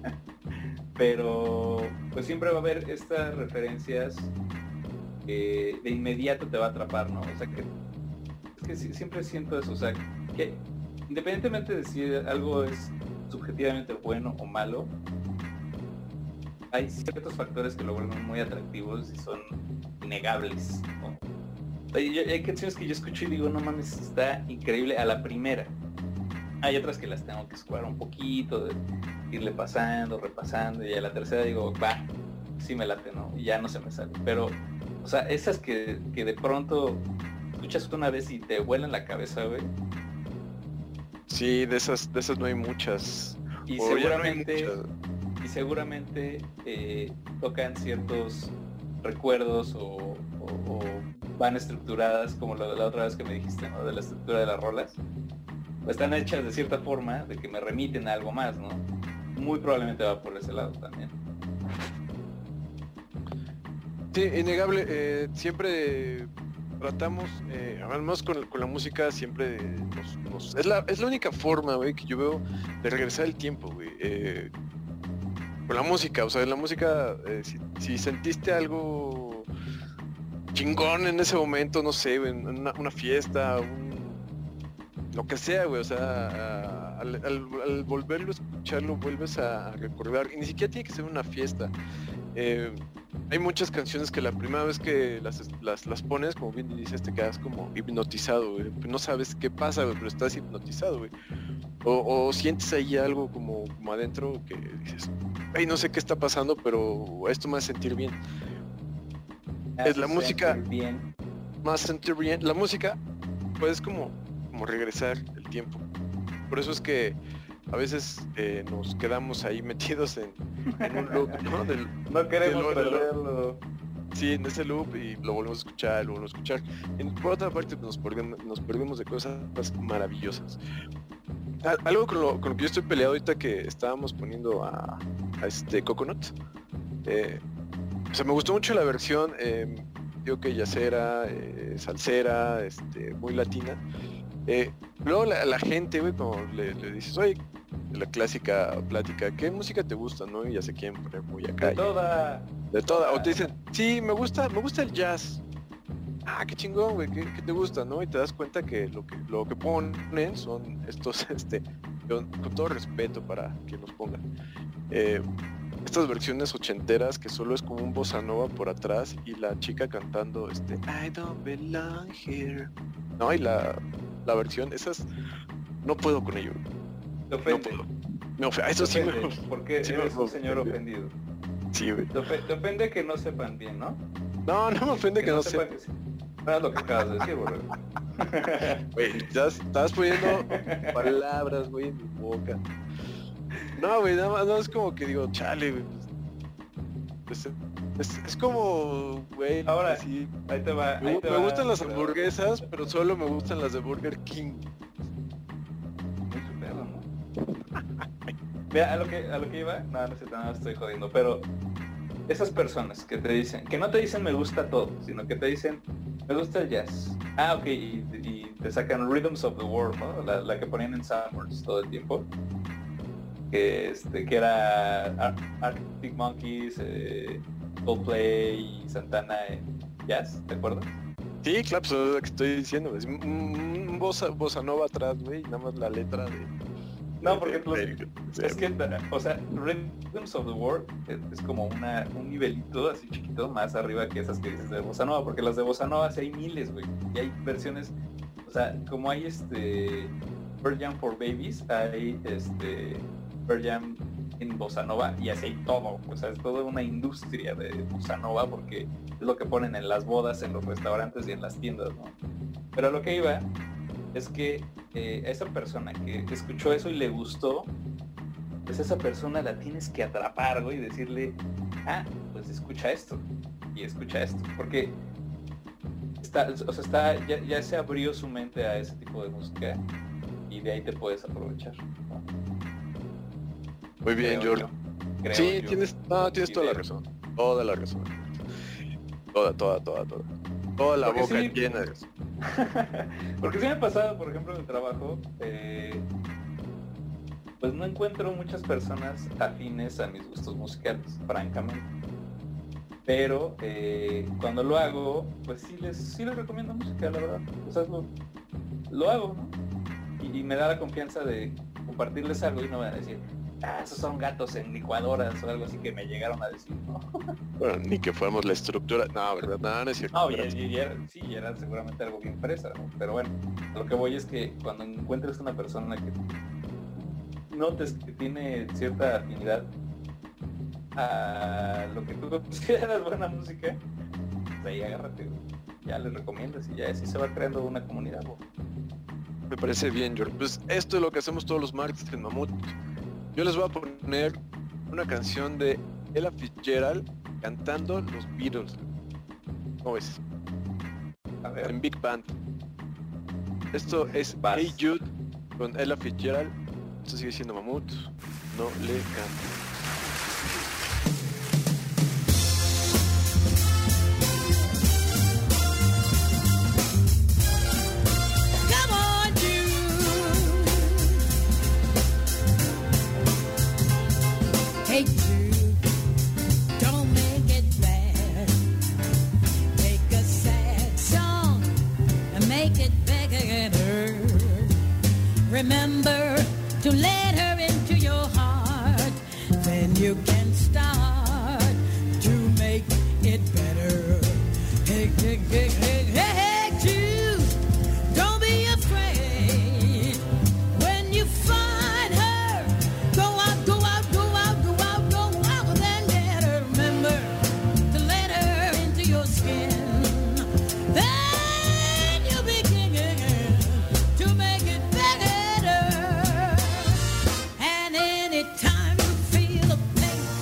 [SPEAKER 6] Pero, pues siempre va a haber estas referencias que de inmediato te va a atrapar, ¿no? O sea, es que siempre siento eso, o sea, que independientemente de si algo es subjetivamente bueno o malo, hay ciertos factores que lo vuelven muy atractivos y son innegables, ¿no? Hay canciones que yo escucho y digo, no mames, está increíble a la primera. Hay otras que las tengo que escuchar un poquito, de irle pasando, repasando, y a la tercera digo, va, sí me late, ¿no? Y ya no se me sale. Pero, o sea, esas que de pronto escuchas una vez y te vuelan la cabeza, güey.
[SPEAKER 5] Sí, de esas no hay muchas.
[SPEAKER 6] Y seguramente tocan ciertos recuerdos o van estructuradas como la otra vez que me dijiste, ¿no? De la estructura de las rolas. Pues están hechas de cierta forma de que me remiten a algo más, ¿no? Muy probablemente va por ese lado también.
[SPEAKER 5] Sí, innegable. Siempre tratamos, además con la música siempre es la única forma, güey, que yo veo de regresar el tiempo, güey. Con la música, o sea, en la música, si sentiste algo chingón en ese momento, no sé, en una fiesta, lo que sea, güey, o sea, al volverlo a escuchar, lo vuelves a recordar, y ni siquiera tiene que ser una fiesta. Hay muchas canciones que la primera vez que las pones, como bien dices, te quedas como hipnotizado, güey. No sabes qué pasa, güey, pero estás hipnotizado, güey. O sientes ahí algo como adentro que dices, ay, no sé qué está pasando, pero esto me hace sentir bien. Es la música
[SPEAKER 6] bien.
[SPEAKER 5] Más sentir bien. La música, pues como regresar el tiempo. Por eso es que a veces nos quedamos ahí metidos en un loop, ¿no?
[SPEAKER 6] No queremos perderlo.
[SPEAKER 5] Sí, en ese loop y lo volvemos a escuchar, Por otra parte, nos perdemos de cosas maravillosas. Algo con lo que yo estoy peleado ahorita que estábamos poniendo a Coconut. O sea, me gustó mucho la versión, digo que yacera, salsera, muy latina. Luego la gente, güey, como le dices, oye, la clásica plática, ¿qué música te gusta, no? Y ya se quieren poner muy acá. De toda. O te dicen, sí, me gusta el jazz. Ah, qué chingón, güey, ¿qué te gusta, no? Y te das cuenta que lo que ponen son estos, con todo respeto para quien los ponga, estas versiones ochenteras que solo es como un bossa nova por atrás y la chica cantando, I don't belong here. No, y la versión, esas, no puedo con ello.
[SPEAKER 6] Te ofende.
[SPEAKER 5] No puedo. Eso sí me...
[SPEAKER 6] Porque
[SPEAKER 5] sí
[SPEAKER 6] eres un señor ofendido.
[SPEAKER 5] Sí, güey.
[SPEAKER 6] Te ofende que no sepan bien, ¿no?
[SPEAKER 5] No me ofende que no sepan.
[SPEAKER 6] No es lo que acabas de decir, boludo.
[SPEAKER 5] Güey, estás poniendo palabras, güey, en mi boca. No, güey, nada más es como que digo, chale, güey. Es como, güey.
[SPEAKER 6] Ahora,
[SPEAKER 5] sí,
[SPEAKER 6] ahí te va.
[SPEAKER 5] Me gustan las hamburguesas, pero solo me gustan las de Burger King.
[SPEAKER 6] Muy su pedo, ¿no? Mira, a lo que iba, no estoy jodiendo, pero esas personas que te dicen, que no te dicen me gusta todo, sino que te dicen me gusta el jazz. Ah, ok, y te sacan Rhythms of the World, ¿no? La que ponían en Summers todo el tiempo. Que era Arctic Monkeys, Coldplay y Santana en jazz, ¿te acuerdas?
[SPEAKER 5] Sí, claro, pues es lo que estoy diciendo, es un bossa nova atrás, güey, nada más la letra de...
[SPEAKER 6] No, porque es que, o sea, Rhythms of the World es como un nivelito así chiquito más arriba que esas que dices de Bossa Nova, porque las de Bossa Nova sí hay miles, güey, y hay versiones, o sea, como hay Pearl Jam for Babies, hay Pearl Jam en Bossa Nova y así hay todo, o sea, es toda una industria de Bossa Nova porque es lo que ponen en las bodas, en los restaurantes y en las tiendas, ¿no? Pero a lo que iba es que esa persona que escuchó eso y le gustó, pues esa persona la tienes que atrapar, güey, y decirle, pues escucha esto, y escucha esto, porque ya se abrió su mente a ese tipo de música y de ahí te puedes aprovechar, ¿no?
[SPEAKER 5] Muy bien, George. Sí, tienes toda la razón. Toda la razón. Toda la boca llena de eso.
[SPEAKER 6] Porque sí me ha pasado, por ejemplo, en el trabajo, pues no encuentro muchas personas afines a mis gustos musicales, francamente. Pero cuando lo hago, pues sí les recomiendo música, la verdad. O sea, lo hago, ¿no? Y me da la confianza de compartirles algo y no van a decir, esos son gatos en licuadoras o algo así que me llegaron a decir, ¿no?
[SPEAKER 5] Bueno, ni que fuéramos la estructura, no, ¿verdad? Nada, no es cierto.
[SPEAKER 6] No, y era seguramente algo bien fresa, ¿no? Pero bueno, lo que voy es que cuando encuentres una persona que notes que tiene cierta afinidad a lo que tú consideras buena música, pues ahí agárrate, güey. Ya les recomiendas y ya así se va creando una comunidad, güey.
[SPEAKER 5] Me parece bien, George. Pues esto es lo que hacemos todos los martes en Mamut. Yo les voy a poner una canción de Ella Fitzgerald cantando los Beatles. ¿Cómo ves?
[SPEAKER 6] A ver.
[SPEAKER 5] En Big Band. Esto es Hey Jude con Ella Fitzgerald. Esto sigue siendo Mamut. No le cambio.
[SPEAKER 15] Hey Jude, don't make it bad. Take a sad song and make it better. Remember to let her into your heart. Then you can start to make it better. Hey, hey, hey, hey, hey, hey Jude, don't be afraid. When you find her, go out, go out, go out, go out, go out, then let her remember to let her into your skin. Then you'll begin to make it better. And anytime you feel the pain,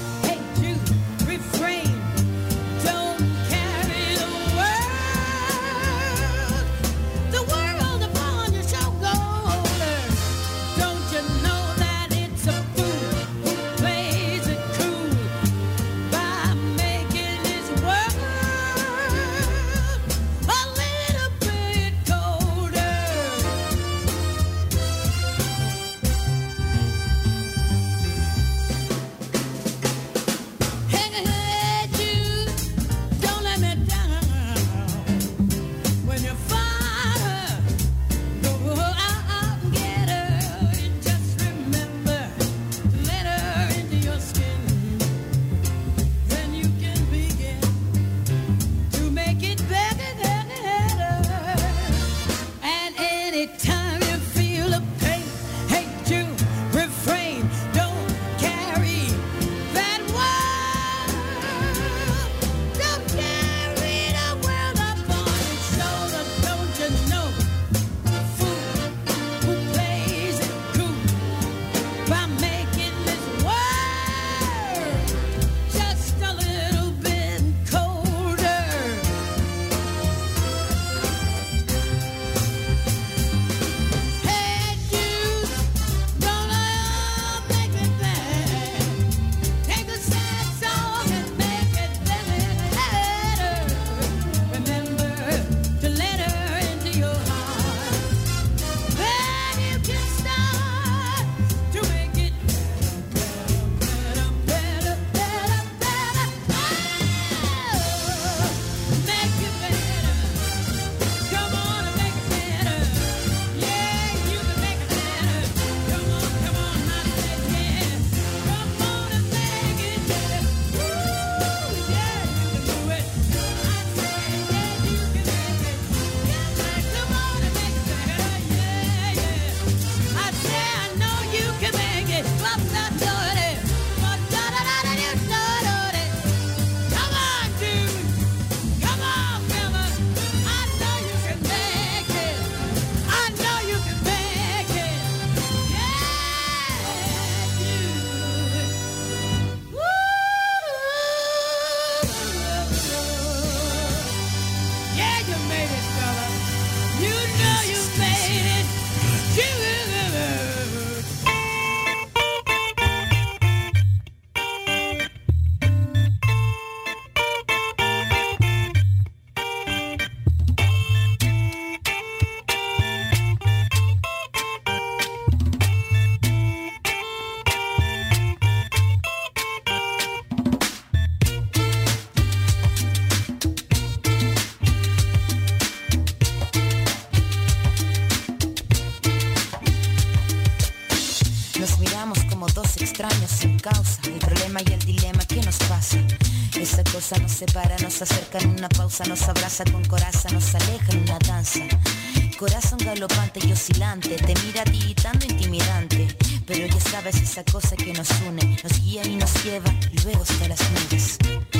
[SPEAKER 16] extraños sin causa. El problema y el dilema que nos pasa. Esa cosa nos separa, nos acerca en una pausa, nos abraza con coraza, nos aleja en una danza. Corazón galopante y oscilante, te mira tiritando intimidante. Pero ya sabes esa cosa que nos une, nos guía y nos lleva y luego hasta las nubes.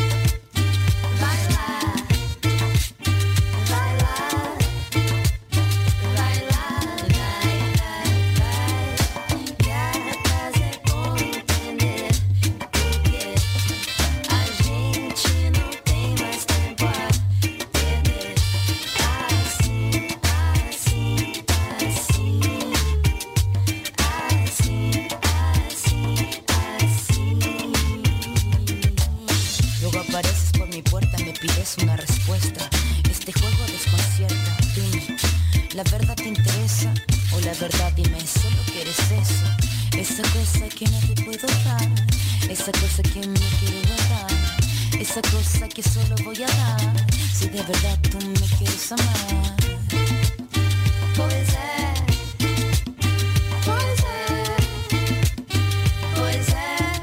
[SPEAKER 16] Una respuesta, este juego desconcierta. Dime, ¿la verdad te interesa? O la verdad dime, solo quieres eso. Esa cosa que no te puedo dar, esa cosa que me quiero guardar, esa cosa que solo voy a dar si de verdad tú me quieres amar. Puede ser, puede ser, puede ser.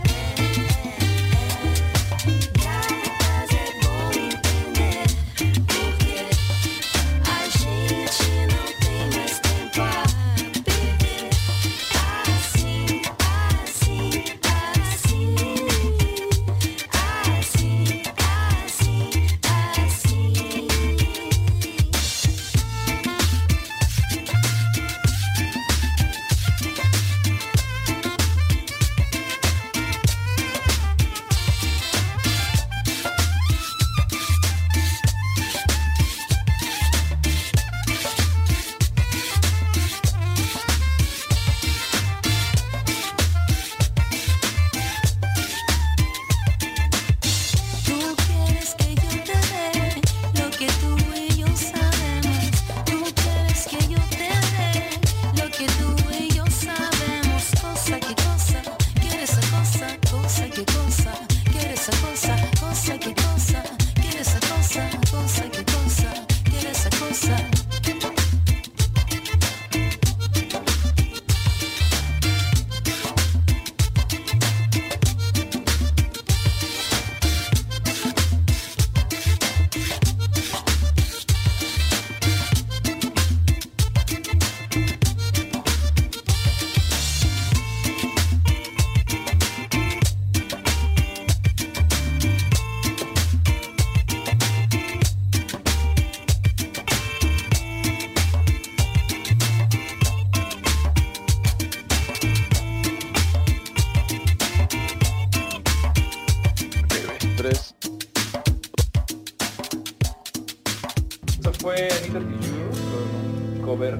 [SPEAKER 6] Fue Anita Tijoux con un cover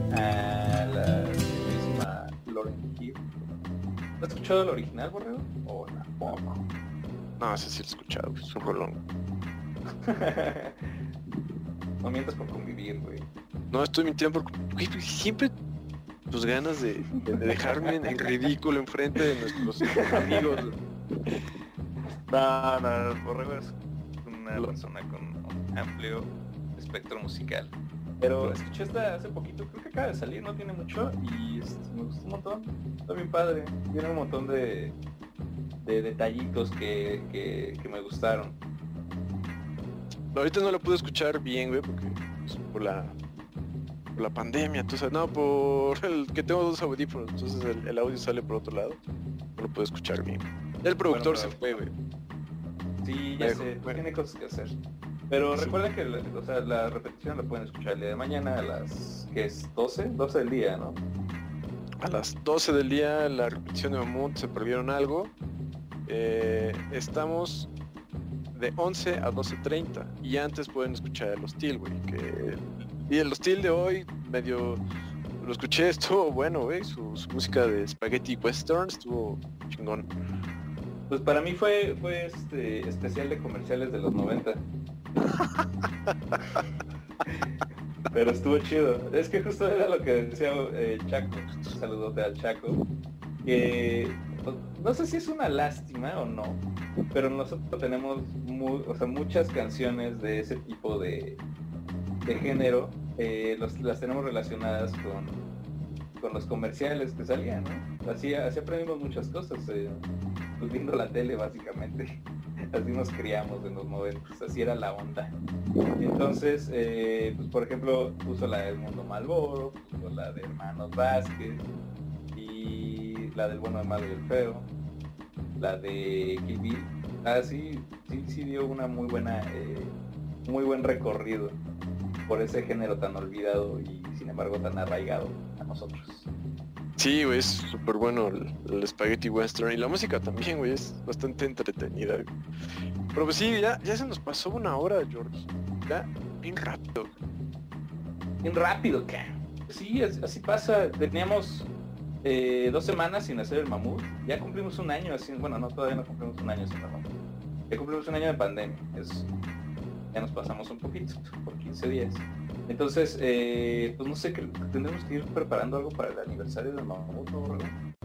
[SPEAKER 6] a la misma Lauryn Hill. ¿Has escuchado el original, Borrego? ¿O tampoco?
[SPEAKER 5] No, ese sí lo he escuchado, es un rolón.
[SPEAKER 6] No mientas por convivir, güey.
[SPEAKER 5] No, estoy mintiendo porque siempre tus ganas de dejarme en ridículo enfrente de nuestros amigos.
[SPEAKER 6] No, Borrego es una persona con un amplio espectro musical. Pero escuché esta hace poquito, creo que acaba de salir, no tiene mucho, y me gustó un montón. Está bien padre. Tiene un montón de detallitos que me gustaron.
[SPEAKER 5] Ahorita no la pude escuchar bien, güey, porque pues, por la pandemia, tú sabes, no, por el que tengo dos audífonos, entonces el audio sale por otro lado. No lo puedo escuchar bien. El productor se fue, güey.
[SPEAKER 6] Sí, ya sé, tiene cosas que hacer. Pero sí. Recuerden que la repetición la pueden escuchar el día de mañana a las, ¿qué es? 12 del día, ¿no?
[SPEAKER 5] A las 12 del día la repetición de Mamut, se perdieron algo. Estamos de 11 a 12:30 y antes pueden escuchar el Hostil, güey. Y el Hostil de hoy medio lo escuché, estuvo bueno, güey. Su música de Spaghetti Western estuvo chingón.
[SPEAKER 6] Pues para mí fue especial de comerciales de los 90. Pero estuvo chido. Es que justo era lo que decía Chaco. Un saludote al Chaco. Que no sé si es una lástima o no, pero nosotros tenemos muchas canciones de ese tipo de género. Las tenemos relacionadas con los comerciales que salían, ¿no? Así aprendimos muchas cosas, pues viendo la tele básicamente. Así nos criamos en los 90, así era la onda. Entonces, pues por ejemplo, puso la del Mundo Malboro, puso la de Hermanos Vázquez, y la del Bueno, el Malo y el Feo, la de Kill Bill. Sí dio una muy buen recorrido por ese género tan olvidado y sin embargo tan arraigado a nosotros.
[SPEAKER 5] Sí, güey, es súper bueno el Spaghetti Western, y la música también, güey, es bastante entretenida, güey. Pero pues sí, ya se nos pasó una hora, George. Ya, bien rápido.
[SPEAKER 6] Bien rápido, ¿qué? Sí, así pasa. Teníamos 2 semanas sin hacer el mamut. Ya cumplimos un año así. Bueno, no, todavía no cumplimos un año sin el mamut. Ya cumplimos un año de pandemia. Ya nos pasamos un poquito, por 15 días. Entonces, pues no sé, que tendremos que ir preparando algo para el aniversario del mamut, ¿no?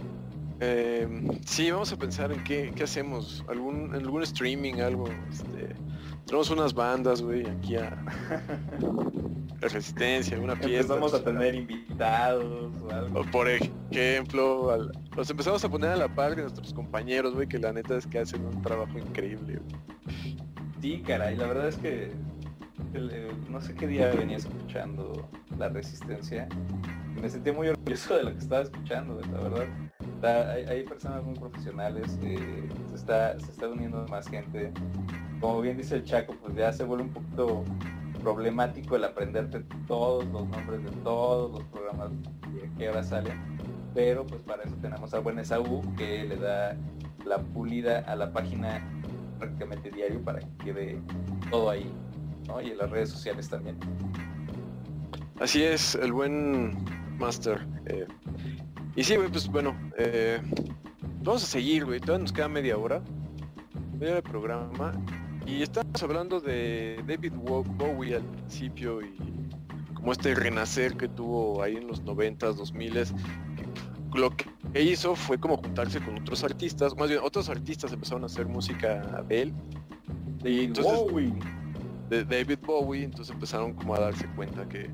[SPEAKER 5] Sí, vamos a pensar en qué hacemos. Algún streaming, algo. Tenemos unas bandas, güey, aquí a la Resistencia, una fiesta.
[SPEAKER 6] Empezamos a tener invitados o algo.
[SPEAKER 5] O por ejemplo, los empezamos a poner a la par de nuestros compañeros, güey, que la neta es que hacen un trabajo increíble, güey.
[SPEAKER 6] Sí, caray, la verdad es que no sé qué día venía escuchando La Resistencia y me sentí muy orgulloso de lo que estaba escuchando, la verdad. Hay personas muy profesionales, se está uniendo más gente. Como bien dice el Chaco, pues ya se vuelve un poquito problemático el aprenderte todos los nombres de todos los programas que ahora salen, pero pues para eso tenemos a buen Esaú, que le da la pulida a la página prácticamente diario para que quede todo ahí, ¿no? Y en las redes sociales también.
[SPEAKER 5] Así es, el buen Master. Y sí, güey, pues bueno, vamos a seguir, güey, todavía nos queda media hora de programa, y estamos hablando de David Bowie al principio, y como este renacer que tuvo ahí en los 90s, 2000s. Lo que hizo fue como juntarse con otros artistas, más bien otros artistas empezaron a hacer música de él, y entonces de David Bowie, entonces empezaron como a darse cuenta que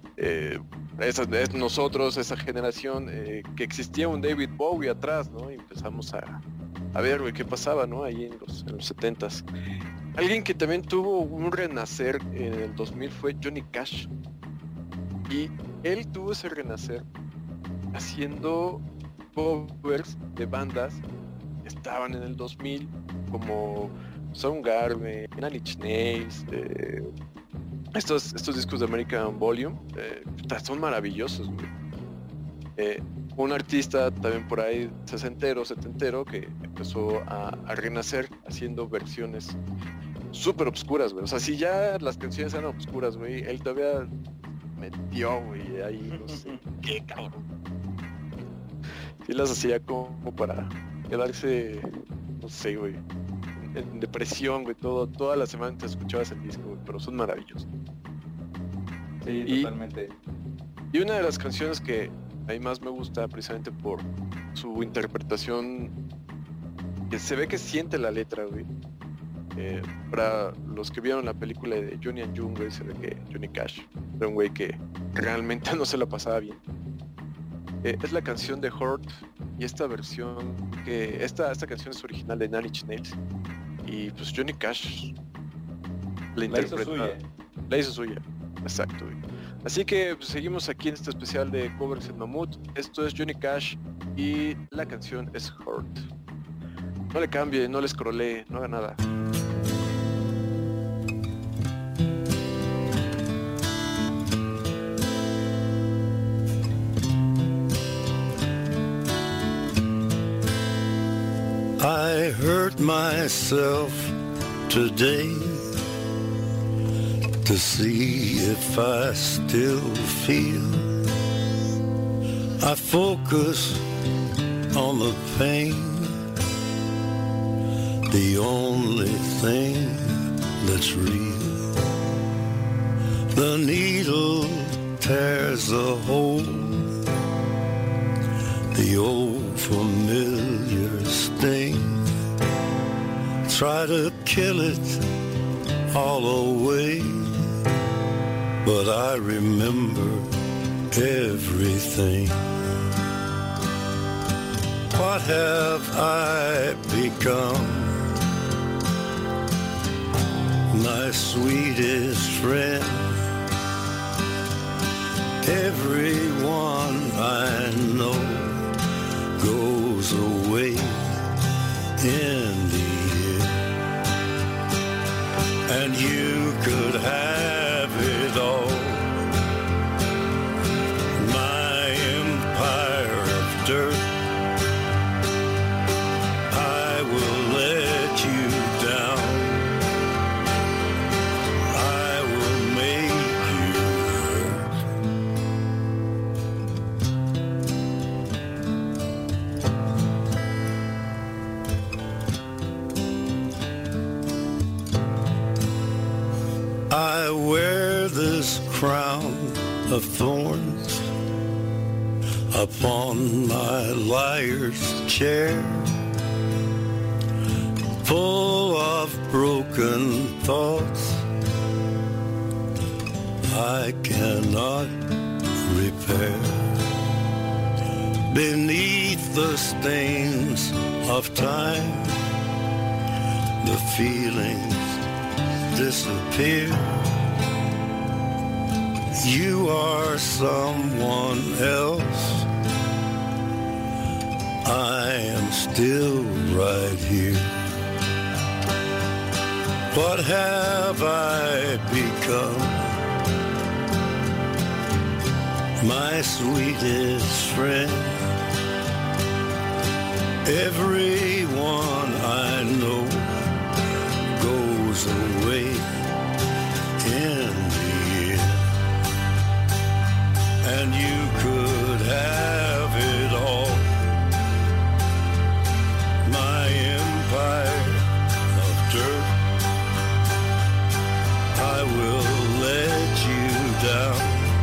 [SPEAKER 5] nosotros, esa generación, que existía un David Bowie atrás, ¿no? Y empezamos a ver, güey, qué pasaba, ¿no? Ahí en los 70s. Alguien que también tuvo un renacer en el 2000 fue Johnny Cash. Y él tuvo ese renacer haciendo covers de bandas que estaban en el 2000, como Soundgarden, Nine Inch Nails, estos discos de American Volume, son maravillosos, güey. Un artista también por ahí setentero, que empezó a renacer haciendo versiones súper obscuras, güey. O sea, si ya las canciones eran obscuras, güey, él todavía metió, güey, ahí, no sé qué, cabrón. Sí las hacía como para quedarse, no sé, güey, en depresión, güey, toda la semana te escuchabas el disco, güey, pero son maravillosos.
[SPEAKER 6] Sí, totalmente.
[SPEAKER 5] Y una de las canciones que a mí más me gusta, precisamente por su interpretación, que se ve que siente la letra, güey. Para los que vieron la película de Johnny and June, güey, se ve que Johnny Cash era un güey que realmente no se la pasaba bien. Es la canción de Hurt, y esta versión, que esta canción es original de Nine Inch Nails, y pues Johnny Cash la hizo suya, exacto, güey. Así que pues, seguimos aquí en este especial de covers en Mamut. Esto es Johnny Cash y la canción es Hurt. No le cambie, no le scrollee, no haga nada.
[SPEAKER 14] I hurt myself today to see if I still feel. I focus on the pain, the only thing that's real. The needle tears a hole, the old familiar sting. Try to kill it all away, but I remember everything. What have I become? My sweetest friend. Everyone I know goes away in the end. And you could have it all. My empire of dirt. I will let you down. I will make you hurt. I wear this crown of thorns upon my liar's chair, full of broken thoughts I cannot repair. Beneath the stains of time, the feelings disappear. You are someone else. I am still right here. What have I become? My sweetest friend. Everyone I know goes away in the end. And you could have it all. My empire of dirt. I will let you down.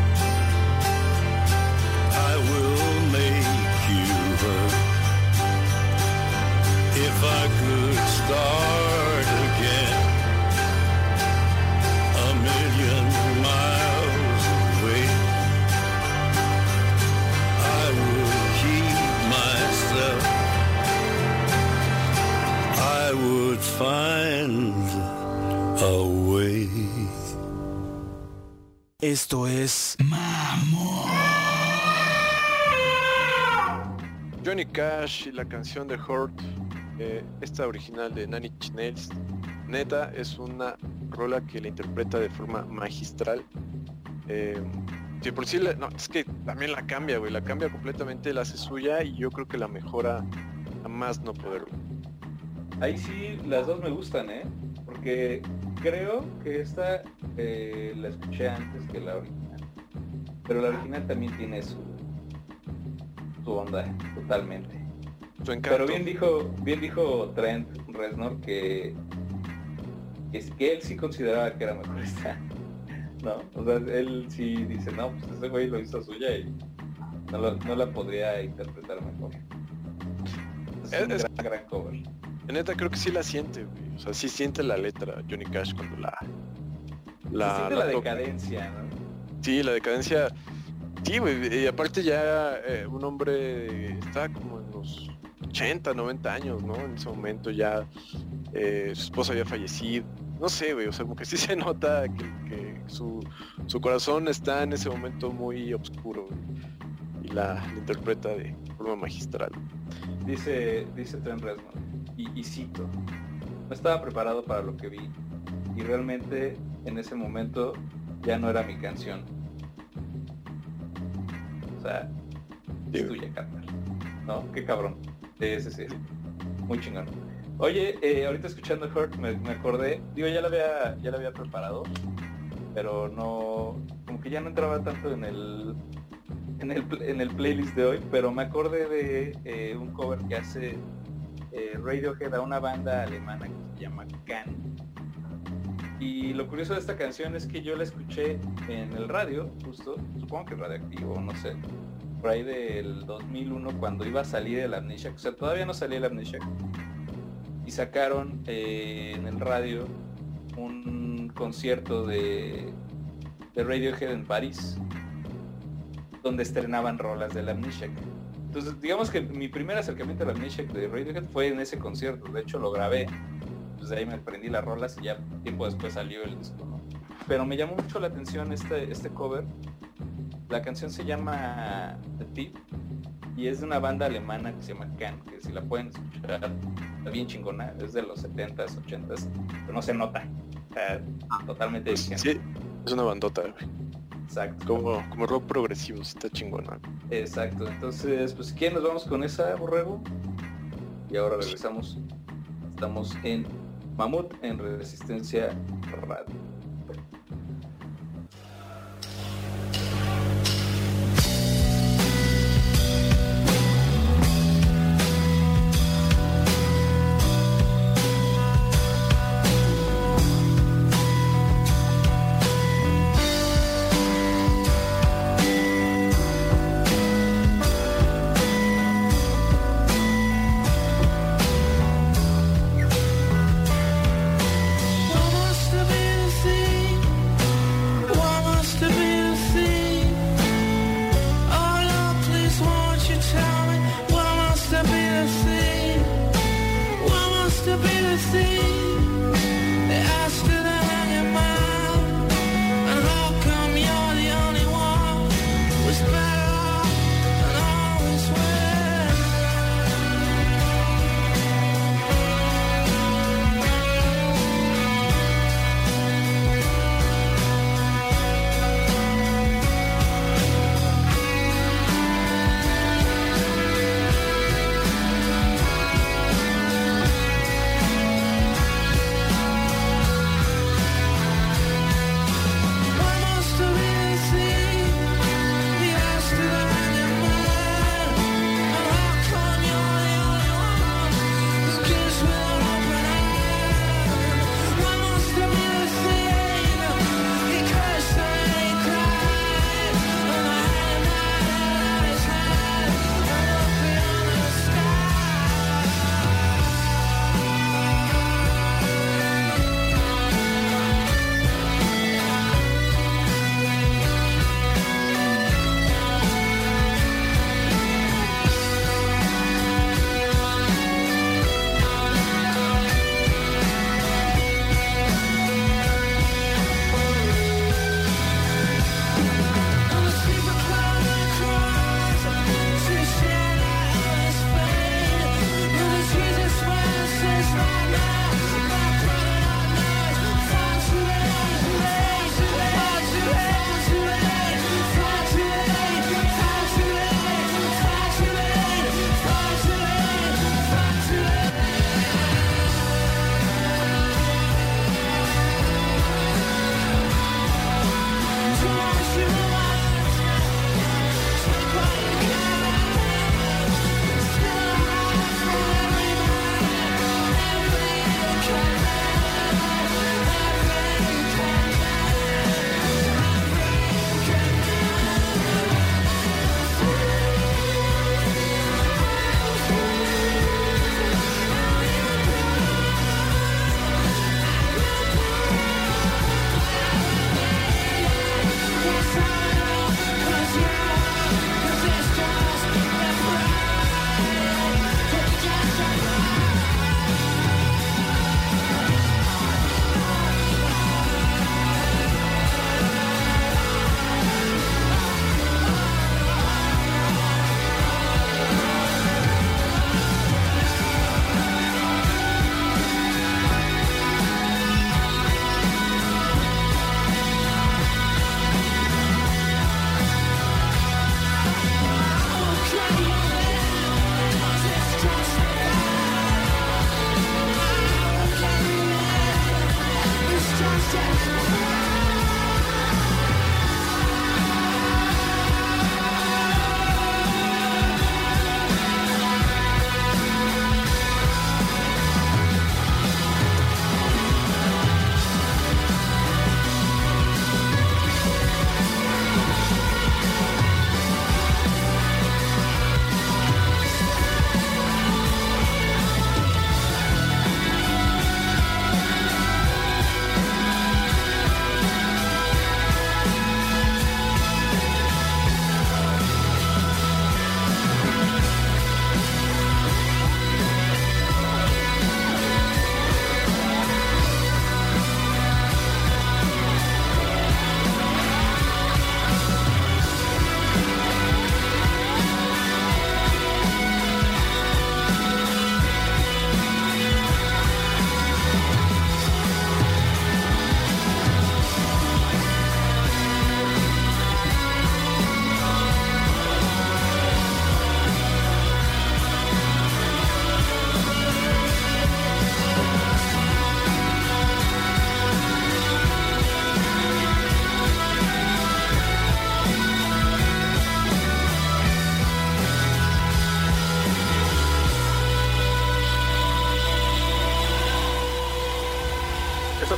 [SPEAKER 14] I will make you hurt. If I could start again, a million miles away, I would keep myself. I would find a way.
[SPEAKER 17] Esto es Mamón.
[SPEAKER 5] Johnny Cash y la canción de Hurt, esta original de Nine Inch Nails, neta es una rola que la interpreta de forma magistral. Sí, por sí, no, es que también la cambia, güey, la cambia completamente, la hace suya y yo creo que la mejora a más no poder.
[SPEAKER 6] Ahí sí, las dos me gustan, porque creo que esta la escuché antes que la original, pero la original también tiene su onda, totalmente.
[SPEAKER 5] Su encanto.
[SPEAKER 6] Pero bien dijo Trent Reznor que él sí consideraba que era mejor esta, ¿no? O sea, él sí dice, no, pues ese güey lo hizo suya y no la podría interpretar mejor. Es un gran cover.
[SPEAKER 5] Neta creo que sí la siente, güey. O sea, sí siente la letra Johnny Cash cuando
[SPEAKER 6] se siente la decadencia, ¿no?
[SPEAKER 5] Sí, la decadencia. Sí, güey, y aparte ya un hombre está como en los 80, 90 años, ¿no? En ese momento ya su esposa había fallecido. No sé, güey, o sea, como que sí se nota que su corazón está en ese momento muy oscuro, güey, y la interpreta de forma magistral.
[SPEAKER 6] Dice Trent Reznor, y cito, no estaba preparado para lo que vi, y realmente en ese momento ya no era mi canción. O sea, es tuya, carnal, ¿no? Qué cabrón. Sí. Muy chingón. Oye, ahorita escuchando Hurt me acordé, digo, ya la había preparado, pero no, como que ya no entraba tanto en el playlist de hoy, pero me acordé de un cover que hace Radiohead a una banda alemana que se llama Can. Y lo curioso de esta canción es que yo la escuché en el radio, justo, supongo que radioactivo, no sé, por ahí del 2001, cuando iba a salir el Amnesiac, o sea, todavía no salía el Amnesiac, y sacaron en el radio un concierto de Radiohead en París. donde estrenaban rolas del Amnesiac. Entonces, digamos que mi primer acercamiento al Amnesiac de Radiohead fue en ese concierto. De hecho, lo grabé. Pues de ahí me aprendí las rolas y ya tiempo después salió el disco, ¿no? Pero me llamó mucho la atención este cover. La canción se llama The Thief y es de una banda alemana que se llama Can, que si la pueden escuchar, está bien chingona. Es de los 70s, 80s, pero no se nota. Está totalmente vigente.
[SPEAKER 5] Sí, es una bandota, güey.
[SPEAKER 6] Exacto.
[SPEAKER 5] Como rock progresivo, está chingona.
[SPEAKER 6] Exacto, entonces, pues si quieren nos vamos con esa, Borrego. Y ahora regresamos. Estamos en Mamut, en Resistencia Radio.
[SPEAKER 14] What must have been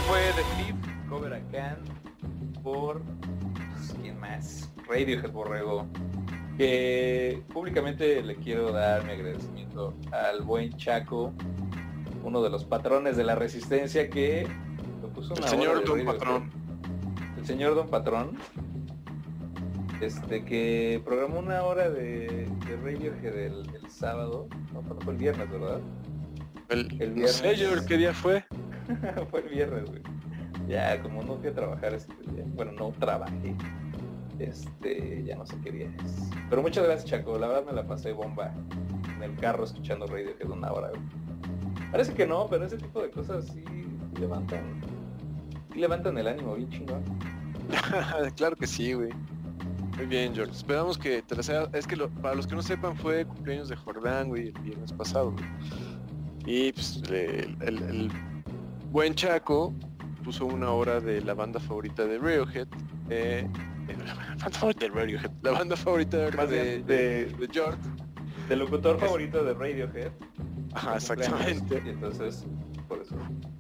[SPEAKER 6] fue The Thief, Cover a Can, por... pues, ¿quién más? Radiohead, borrego. Que públicamente le quiero dar mi agradecimiento al buen Chaco, uno de los patrones de la resistencia, que lo puso una
[SPEAKER 5] El señor
[SPEAKER 6] hora de
[SPEAKER 5] Don
[SPEAKER 6] Radiohead.
[SPEAKER 5] Patrón.
[SPEAKER 6] El señor Don Patrón, que programó una hora de Radiohead el sábado, no fue el viernes, ¿verdad? El viernes.
[SPEAKER 5] No sé yo qué día fue.
[SPEAKER 6] Fue el viernes, güey. Ya, como no fui a trabajar este día, bueno, no trabajé, ya no sé qué día es. Pero muchas gracias, Chaco, la verdad me la pasé bomba en el carro escuchando Radiohead una hora, güey. Parece que no, pero ese tipo de cosas sí levantan el ánimo, bien chingón.
[SPEAKER 5] Claro que sí, güey. Muy bien, George. Esperamos que te la sea... Es que para los que no sepan, fue cumpleaños de Jordán, güey, el viernes pasado, güey. Y pues el buen Chaco puso una hora de la banda favorita de Radiohead. La banda favorita de George.
[SPEAKER 6] Del locutor favorito de Radiohead.
[SPEAKER 5] Ajá, exactamente.
[SPEAKER 6] Y entonces, por eso.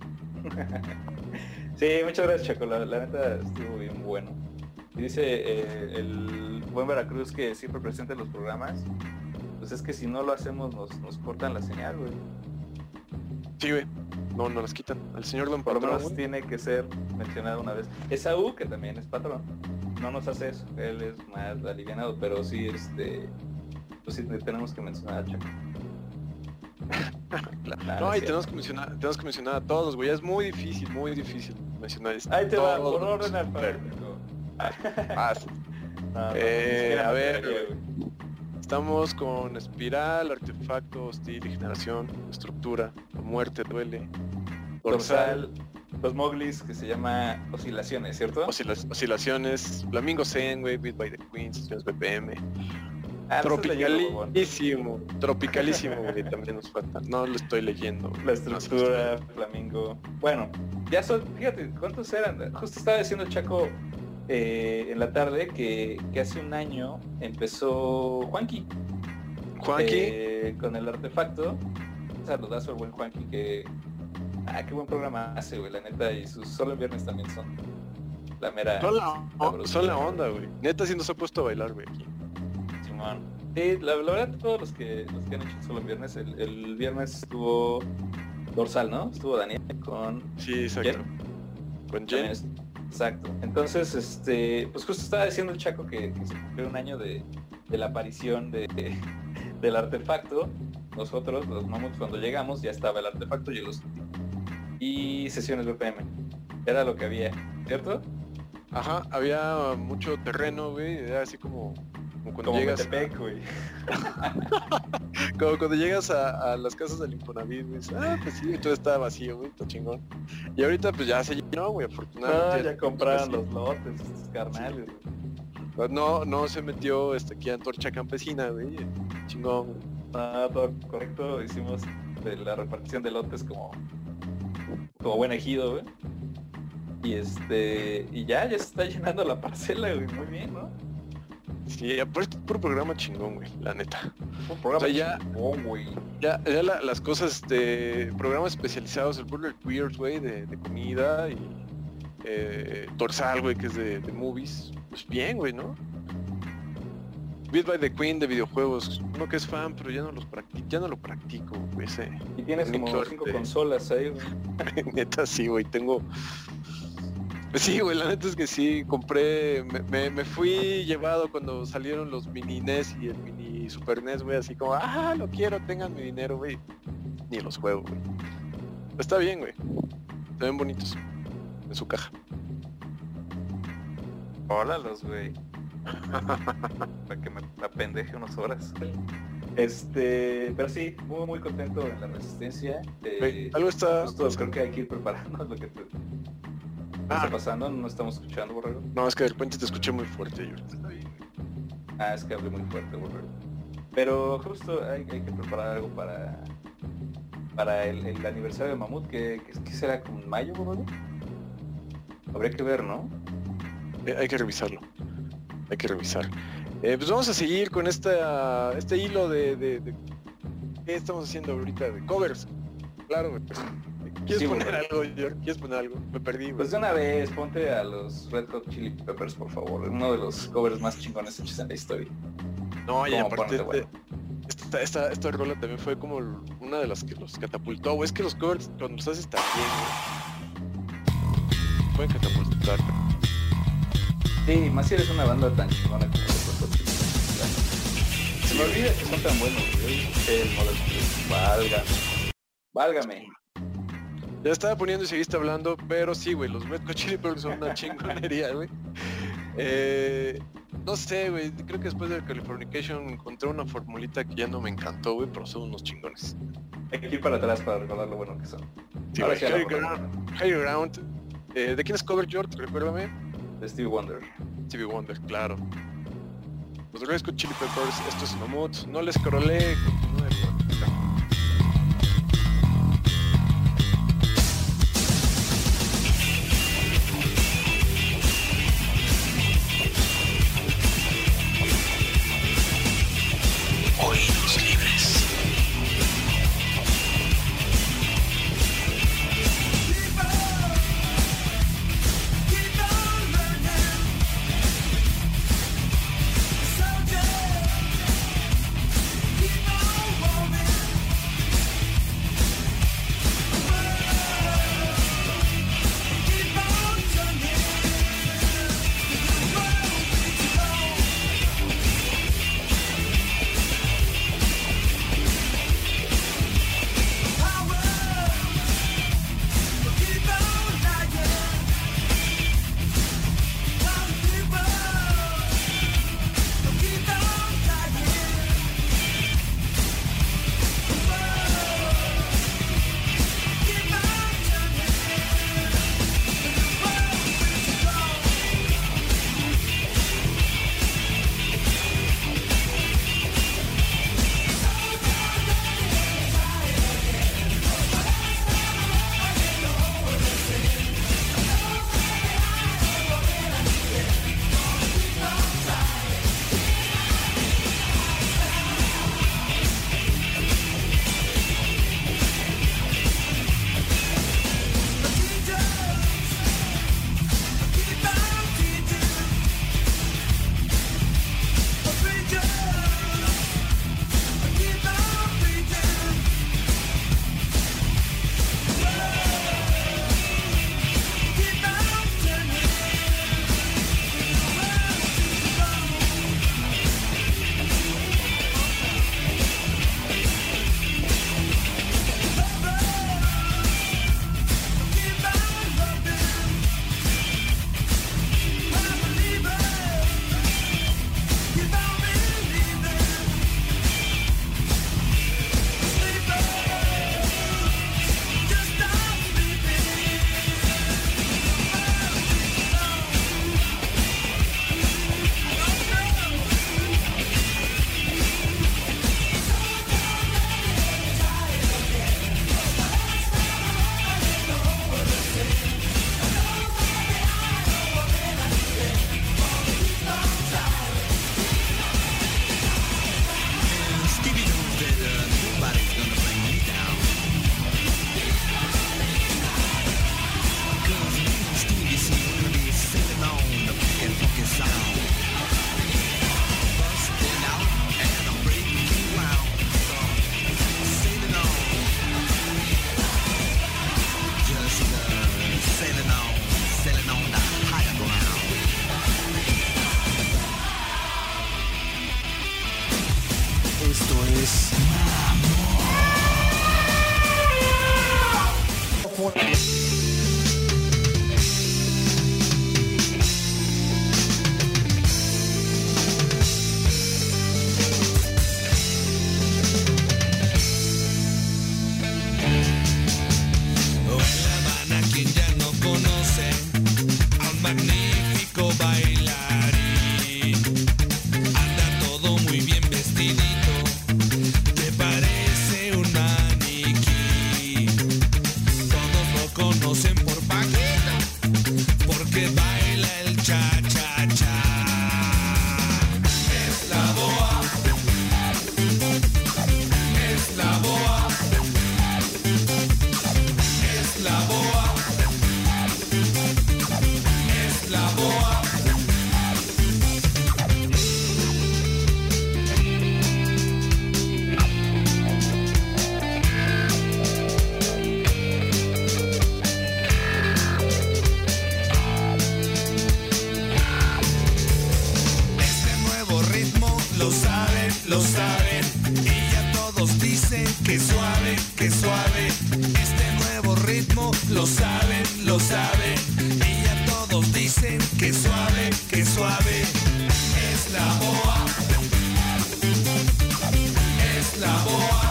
[SPEAKER 6] Sí, muchas gracias, Chaco, la neta estuvo bien bueno. Y dice el buen Veracruz que siempre presente en los programas. Pues es que si no lo hacemos nos cortan la señal, güey.
[SPEAKER 5] Sí, güey. No las quitan. El señor Don
[SPEAKER 6] Por lo
[SPEAKER 5] Patrón,
[SPEAKER 6] menos tiene que ser mencionado una vez. Esaú, que también es patrón, no nos hace eso. Él es más alivianado, pero sí, pues sí tenemos que mencionar a Chaco.
[SPEAKER 5] No, y tenemos que mencionar a todos, güey. Es muy difícil mencionar esto.
[SPEAKER 6] Ahí te va, por orden alfabético.
[SPEAKER 5] A ver, güey. Estamos con Espiral, Artefacto, Hostil y Generación, Estructura, Muerte Duele,
[SPEAKER 6] Dorsal, los Moglis, que se llama Oscilaciones, ¿cierto?
[SPEAKER 5] Oscilaciones, Flamingo Zen, güey, Beat by the Queen, Sesiones BPM. Tropicalísimo, güey, también nos falta. No lo estoy leyendo.
[SPEAKER 6] La Estructura, Flamingo. Bueno, ya son, fíjate, ¿cuántos eran? Justo estaba diciendo el Chaco en la tarde que hace un año empezó Juanqui con el Artefacto. Saludazo al buen Juanqui, que qué buen programa hace, güey, la neta, y sus Solo en Viernes también son la mera
[SPEAKER 5] son la onda, güey. Neta sí nos ha puesto a bailar, güey, aquí.
[SPEAKER 6] Simón. Sí, la verdad, todos los que han hecho Solo en Viernes, el viernes estuvo Dorsal, ¿no? Estuvo Daniel con...
[SPEAKER 5] Sí, exacto. Con Jen.
[SPEAKER 6] Exacto. Entonces, pues justo estaba diciendo el Chaco que se cumplió un año de la aparición del Artefacto. Nosotros, los Mamuts, cuando llegamos ya estaba el Artefacto y Sesiones BPM. Era lo que había, ¿cierto?
[SPEAKER 5] Ajá, había mucho terreno, güey. Era así como cuando llegas
[SPEAKER 6] Metepec, güey.
[SPEAKER 5] Como cuando llegas a las casas del Infonavit, güey. Pues sí, todo estaba vacío, güey, está chingón. Y ahorita pues ya se llenó, güey, afortunadamente.
[SPEAKER 6] Ya compraron los lotes, estos carnales,
[SPEAKER 5] güey. No se metió aquí Antorcha Campesina, güey. Chingón, güey.
[SPEAKER 6] Todo correcto, hicimos la repartición de lotes como buen ejido, güey. Y ya se está llenando la parcela, güey, muy bien, ¿no?
[SPEAKER 5] Sí, aparte puro programa chingón, güey, la neta.
[SPEAKER 6] Un programa
[SPEAKER 5] chingón, güey. Ya las cosas programas especializados, el Burger Queers, güey, de comida, y Dorsal, güey, que es de movies. Pues bien, güey, ¿no? Beat by the Queen de videojuegos, uno que es fan, pero ya no lo practico, güey, ese.
[SPEAKER 6] Y tienes como 5 consolas ahí, güey.
[SPEAKER 5] Neta, sí, güey, tengo... Sí, güey, la neta es que sí, compré, me fui llevado cuando salieron los mini NES y el mini Super NES, güey, así como, lo quiero, tengan mi dinero, güey. Ni los juego, güey. Está bien, güey. Se ven bonitos en su caja.
[SPEAKER 6] Ólalos, güey. Para que me apendeje unas horas. Pero sí, muy muy contento en la resistencia.
[SPEAKER 5] Algo está...
[SPEAKER 6] Creo que hay que ir preparando lo que está pasando. No estamos escuchando, Borrego.
[SPEAKER 5] No, es que de repente te escuché muy fuerte, yo.
[SPEAKER 6] Es que hablé muy fuerte, Borrego. Pero justo hay que preparar algo para el aniversario de Mamut, que será como en mayo, Borrego. Habría que ver, ¿no?
[SPEAKER 5] Hay que revisarlo. Pues vamos a seguir con este hilo de ¿qué estamos haciendo ahorita? De covers. Claro, ¿Quieres
[SPEAKER 6] Sí,
[SPEAKER 5] poner
[SPEAKER 6] Borrego.
[SPEAKER 5] algo, George? ¿Quieres poner algo? Me perdí, güey.
[SPEAKER 6] Pues de una vez, ponte a los Red Hot Chili Peppers, por favor. Uno de los covers más chingones hechos en la historia.
[SPEAKER 5] No, y
[SPEAKER 6] ¿Cómo
[SPEAKER 5] aparte,
[SPEAKER 6] ponerte bueno?
[SPEAKER 5] esta rola también fue como una de las que los catapultó, güey. Es que los covers, cuando los haces tan bien, güey, pueden catapultar.
[SPEAKER 6] Sí, más si eres una banda tan chingona como los Red Hot Chili Peppers. Claro. Se me olvida que son tan buenos, güey. El Modern Family. Válgame.
[SPEAKER 5] Ya estaba poniendo y seguiste hablando, pero sí, güey, los Red Hot Chili Peppers son una chingonería, güey. No sé, güey, creo que después de Californication encontré una formulita que ya no me encantó, güey, pero son unos chingones.
[SPEAKER 6] Hay que ir para atrás para recordar lo bueno que son.
[SPEAKER 5] Sí,
[SPEAKER 6] Ahora
[SPEAKER 5] güey,
[SPEAKER 6] sí,
[SPEAKER 5] Higher Ground. ¿De quién es cover, George? Recuérdame.
[SPEAKER 6] De Stevie Wonder.
[SPEAKER 5] Stevie Wonder, claro. Los Red Hot Chili Peppers, esto es Mammoth. No les corolé, continúen, güey.
[SPEAKER 17] Oídos libres.
[SPEAKER 14] Conocen Y ya todos dicen que suave, que suave. Este nuevo ritmo lo saben, lo saben. Y ya todos dicen que suave, que suave. Es la boa. Es la boa.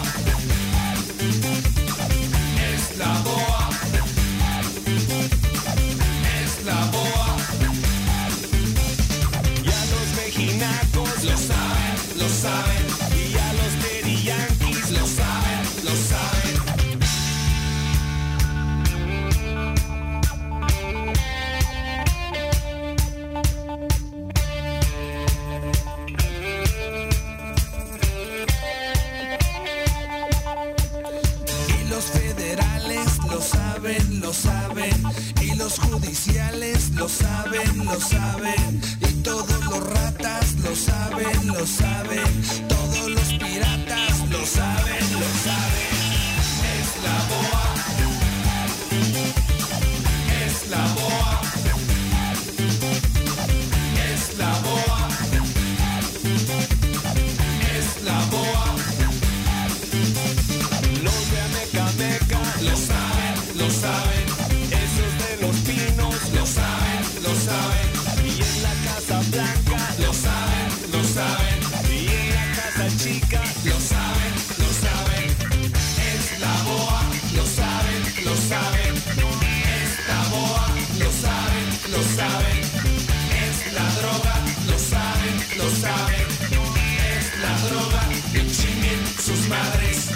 [SPEAKER 14] Es la boa. Es la boa. Ya los mexicacos lo saben, lo saben. Y ya los Daddy Yankees lo saben, lo saben. Y los federales lo saben, lo saben. Y los judiciales lo saben, lo saben. Y todos los ratas lo saben, lo saben. Todos los piratas lo saben, lo saben. Es la boa. Es la boa. Es la boa. Es la boa. Los de Ameca Meca lo saben, lo saben. Esos de los pinos lo saben, lo saben. Y en la Casa Blanca lo saben, lo saben. Y en la Casa Chica lo saben, lo saben. Es la boa, lo saben, lo saben. Es la boa, lo saben, lo saben. Es la droga, lo saben, lo saben. Es la droga, que chinguen sus madres.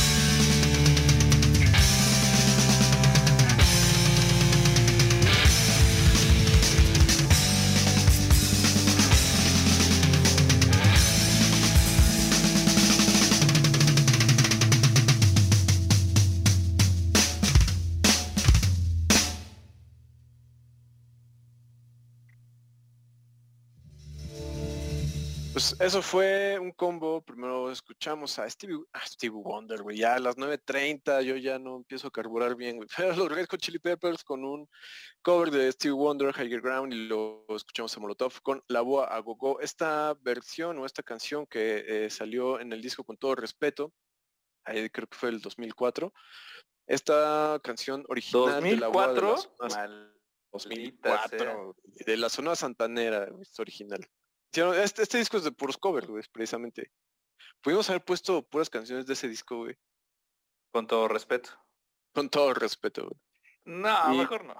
[SPEAKER 5] Pues eso fue un combo. Primero escuchamos a Stevie Wonder, güey. Ya a las 9:30 yo ya no empiezo a carburar bien, güey. Pero los Red Hot Chili Peppers con un cover de Stevie Wonder, Higher Ground, y lo escuchamos a Molotov con La Boa a Gogo. Esta versión o esta canción que salió en el disco Con Todo Respeto, ahí creo que fue el 2004. Esta canción original de La Boa de la zona 2004, de la zona santanera, es original. Este disco es de puros covers, güey, precisamente. Pudimos haber puesto puras canciones de ese disco, güey.
[SPEAKER 6] Con todo respeto.
[SPEAKER 5] Con todo respeto, güey.
[SPEAKER 6] No, mejor no.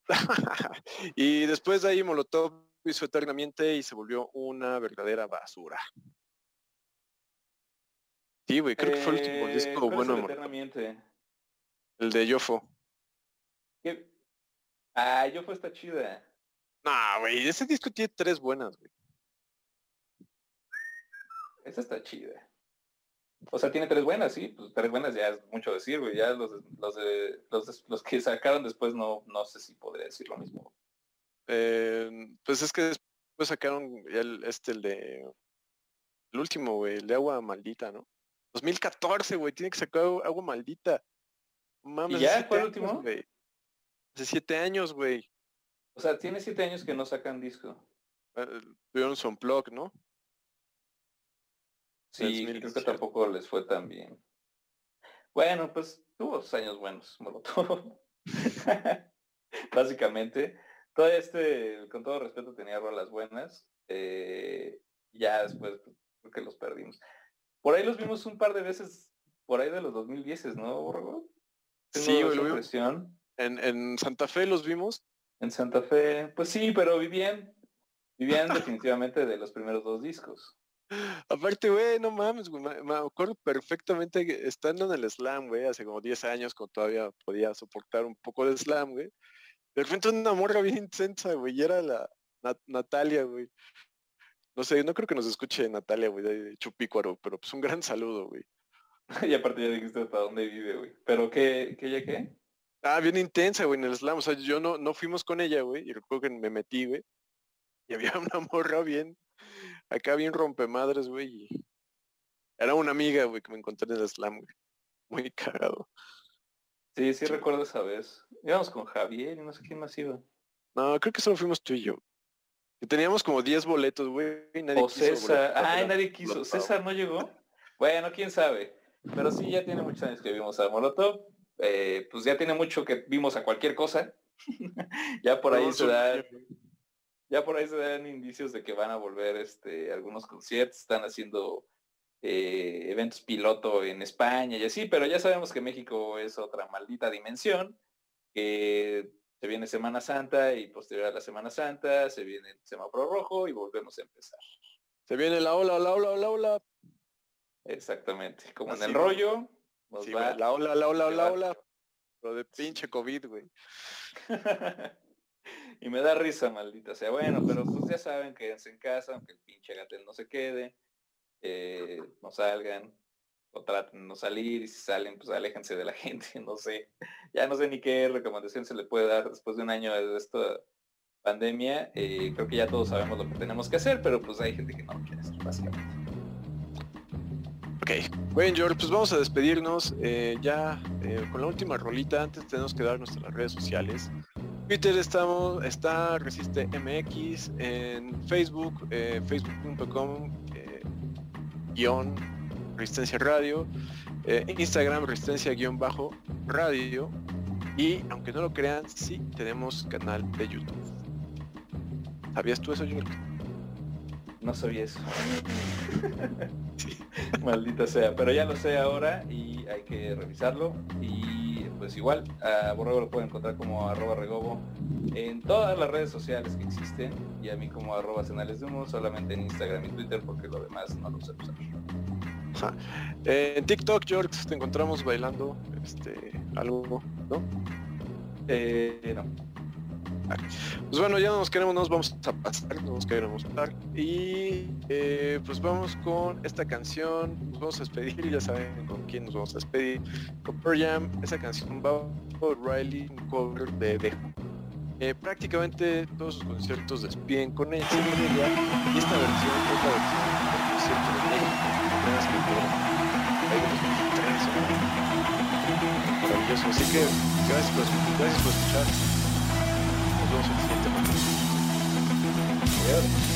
[SPEAKER 5] Y después de ahí Molotov hizo Eternamente y se volvió una verdadera basura. Sí, güey, creo que fue el último disco bueno de Molotov.
[SPEAKER 6] Eternamente.
[SPEAKER 5] El de Yofo.
[SPEAKER 6] ¿Qué? Ah, Yofo está chida.
[SPEAKER 5] Nah, güey, ese disco tiene 3 buenas, güey.
[SPEAKER 6] Esa está chida. O sea, tiene 3 buenas, sí. Pues 3 buenas ya es mucho decir, güey. Ya los que sacaron después no sé si podría decir lo mismo.
[SPEAKER 5] Pues es que después sacaron el último, güey, el de Agua Maldita, ¿no? 2014, güey, tiene que sacar Agua Maldita. Mames,
[SPEAKER 6] ¿Y ya fue el último?
[SPEAKER 5] Güey. Hace 7 años, güey.
[SPEAKER 6] O sea, tiene 7 años que no sacan disco.
[SPEAKER 5] Tuvieron su unplug, ¿no?
[SPEAKER 6] Sí, creo que tampoco les fue tan bien. Bueno, pues tuvo 2 años buenos, Molotov. Básicamente. Con todo respeto, tenía rolas buenas. Ya después pues, creo que los perdimos. Por ahí los vimos un par de veces, por ahí de los 2010, ¿no, Borrego?
[SPEAKER 5] Sí, güey, en Santa Fe los vimos.
[SPEAKER 6] En Santa Fe, pues sí, pero vivían definitivamente de los primeros 2 discos.
[SPEAKER 5] Aparte, güey, no mames, güey, me acuerdo perfectamente que estando en el slam, güey, hace como 10 años, cuando todavía podía soportar un poco de slam, güey. De repente una morra bien intensa, güey, y era la Natalia, güey. No sé, no creo que nos escuche Natalia, güey, de Chupícuaro, pero pues un gran saludo, güey.
[SPEAKER 6] Y aparte ya dijiste hasta dónde vive, güey. ¿Pero qué?
[SPEAKER 5] Ah, bien intensa, güey, en el slam. O sea, yo no fuimos con ella, güey, y recuerdo que me metí, güey. Y había una morra bien rompemadres, güey. Y era una amiga, güey, que me encontré en el slam, güey. Muy cagado.
[SPEAKER 6] Sí, recuerdo esa vez. Íbamos con Javier y no sé quién más iba.
[SPEAKER 5] No, creo que solo fuimos tú y yo. Y teníamos como 10 boletos, güey.
[SPEAKER 6] O César. Ay, nadie quiso. ¿César no llegó? Bueno, quién sabe. Pero sí, ya tiene muchos años que vimos a Molotov. Pues ya tiene mucho que vimos a cualquier cosa. Ya por ahí se dan indicios de que van a volver algunos conciertos. Están haciendo eventos piloto en España y así, pero ya sabemos que México es otra maldita dimensión. Se viene Semana Santa y posterior a la Semana Santa se viene el semáforo rojo y volvemos a empezar.
[SPEAKER 5] Se viene la ola.
[SPEAKER 6] Exactamente, como
[SPEAKER 5] así
[SPEAKER 6] en el rollo.
[SPEAKER 5] Sí, la ola. Lo de pinche COVID, güey.
[SPEAKER 6] Y me da risa, maldita sea. Bueno, pero pues ya saben, quédense en casa, aunque el pinche Gatel no se quede. No salgan, o traten de no salir, y si salen, pues aléjense de la gente, no sé. Ya no sé ni qué recomendación se le puede dar después de un año de esta pandemia. Creo que ya todos sabemos lo que tenemos que hacer, pero pues hay gente que no lo quiere hacer, básicamente.
[SPEAKER 5] Ok, bueno, George, pues vamos a despedirnos con la última rolita. Antes tenemos que dar nuestras redes sociales. Twitter está Resiste MX, en Facebook, facebook.com Resistencia Radio, Instagram Resistencia-Radio, y aunque no lo crean, sí tenemos canal de YouTube. ¿Sabías tú eso, George?
[SPEAKER 6] No sabía eso. Maldita sea, pero ya lo sé ahora y hay que revisarlo. Y pues igual a Borrego lo pueden encontrar como @regobo en todas las redes sociales que existen, y a mí como @cenalesdehumo, solamente en Instagram y Twitter, porque lo demás no lo sé usar.
[SPEAKER 5] En TikTok, George, te encontramos bailando algo, ¿no?
[SPEAKER 6] No.
[SPEAKER 5] Pues bueno, ya no nos vamos a pasar, no nos queremos pasar. Y pues vamos con esta canción, nos vamos a despedir, ya saben con quién nos vamos a despedir. Con Pearl Jam, esa canción va por Riley, un cover de The Who. Prácticamente todos sus conciertos despiden con ella, y esta versión es la versión del concierto de México, apenas que fue ahí en 2003, maravilloso, así que gracias por escuchar. Nos vemos en el siguiente momento. Adiós.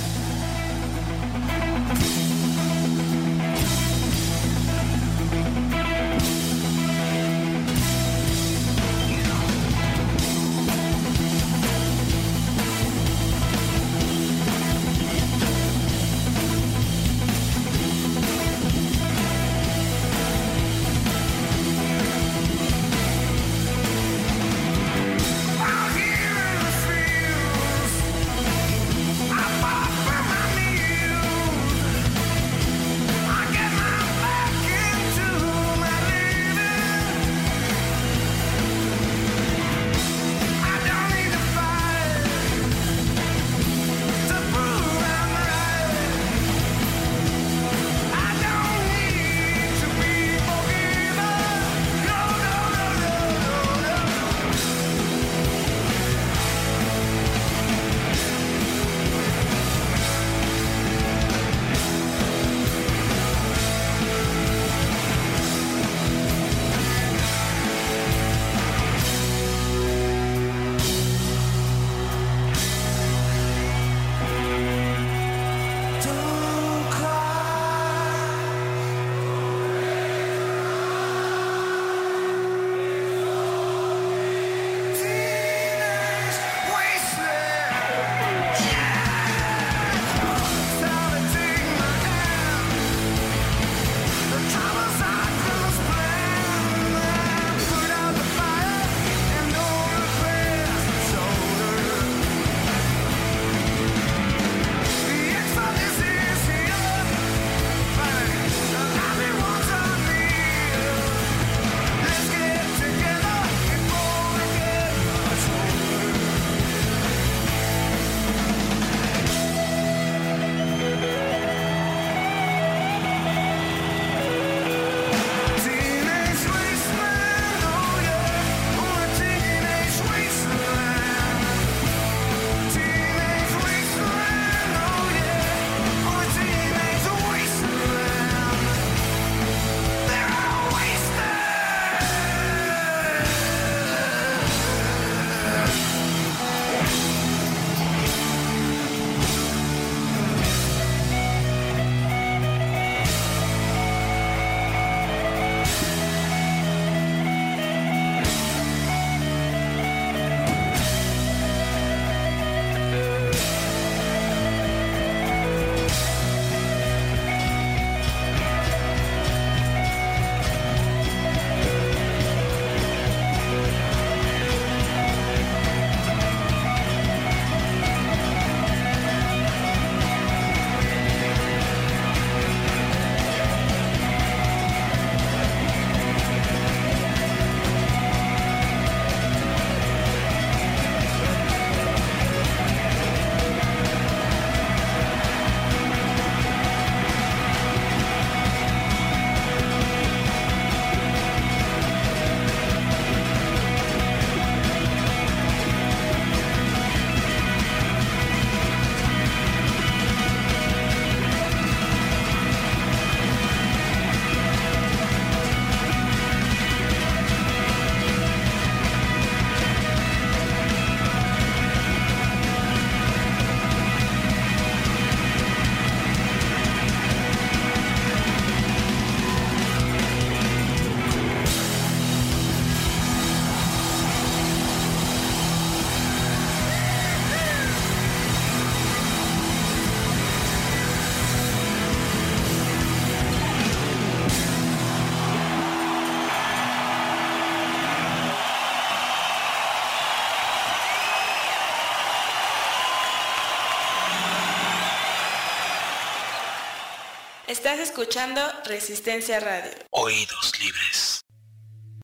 [SPEAKER 13] Estás escuchando Resistencia Radio.
[SPEAKER 17] Oídos libres.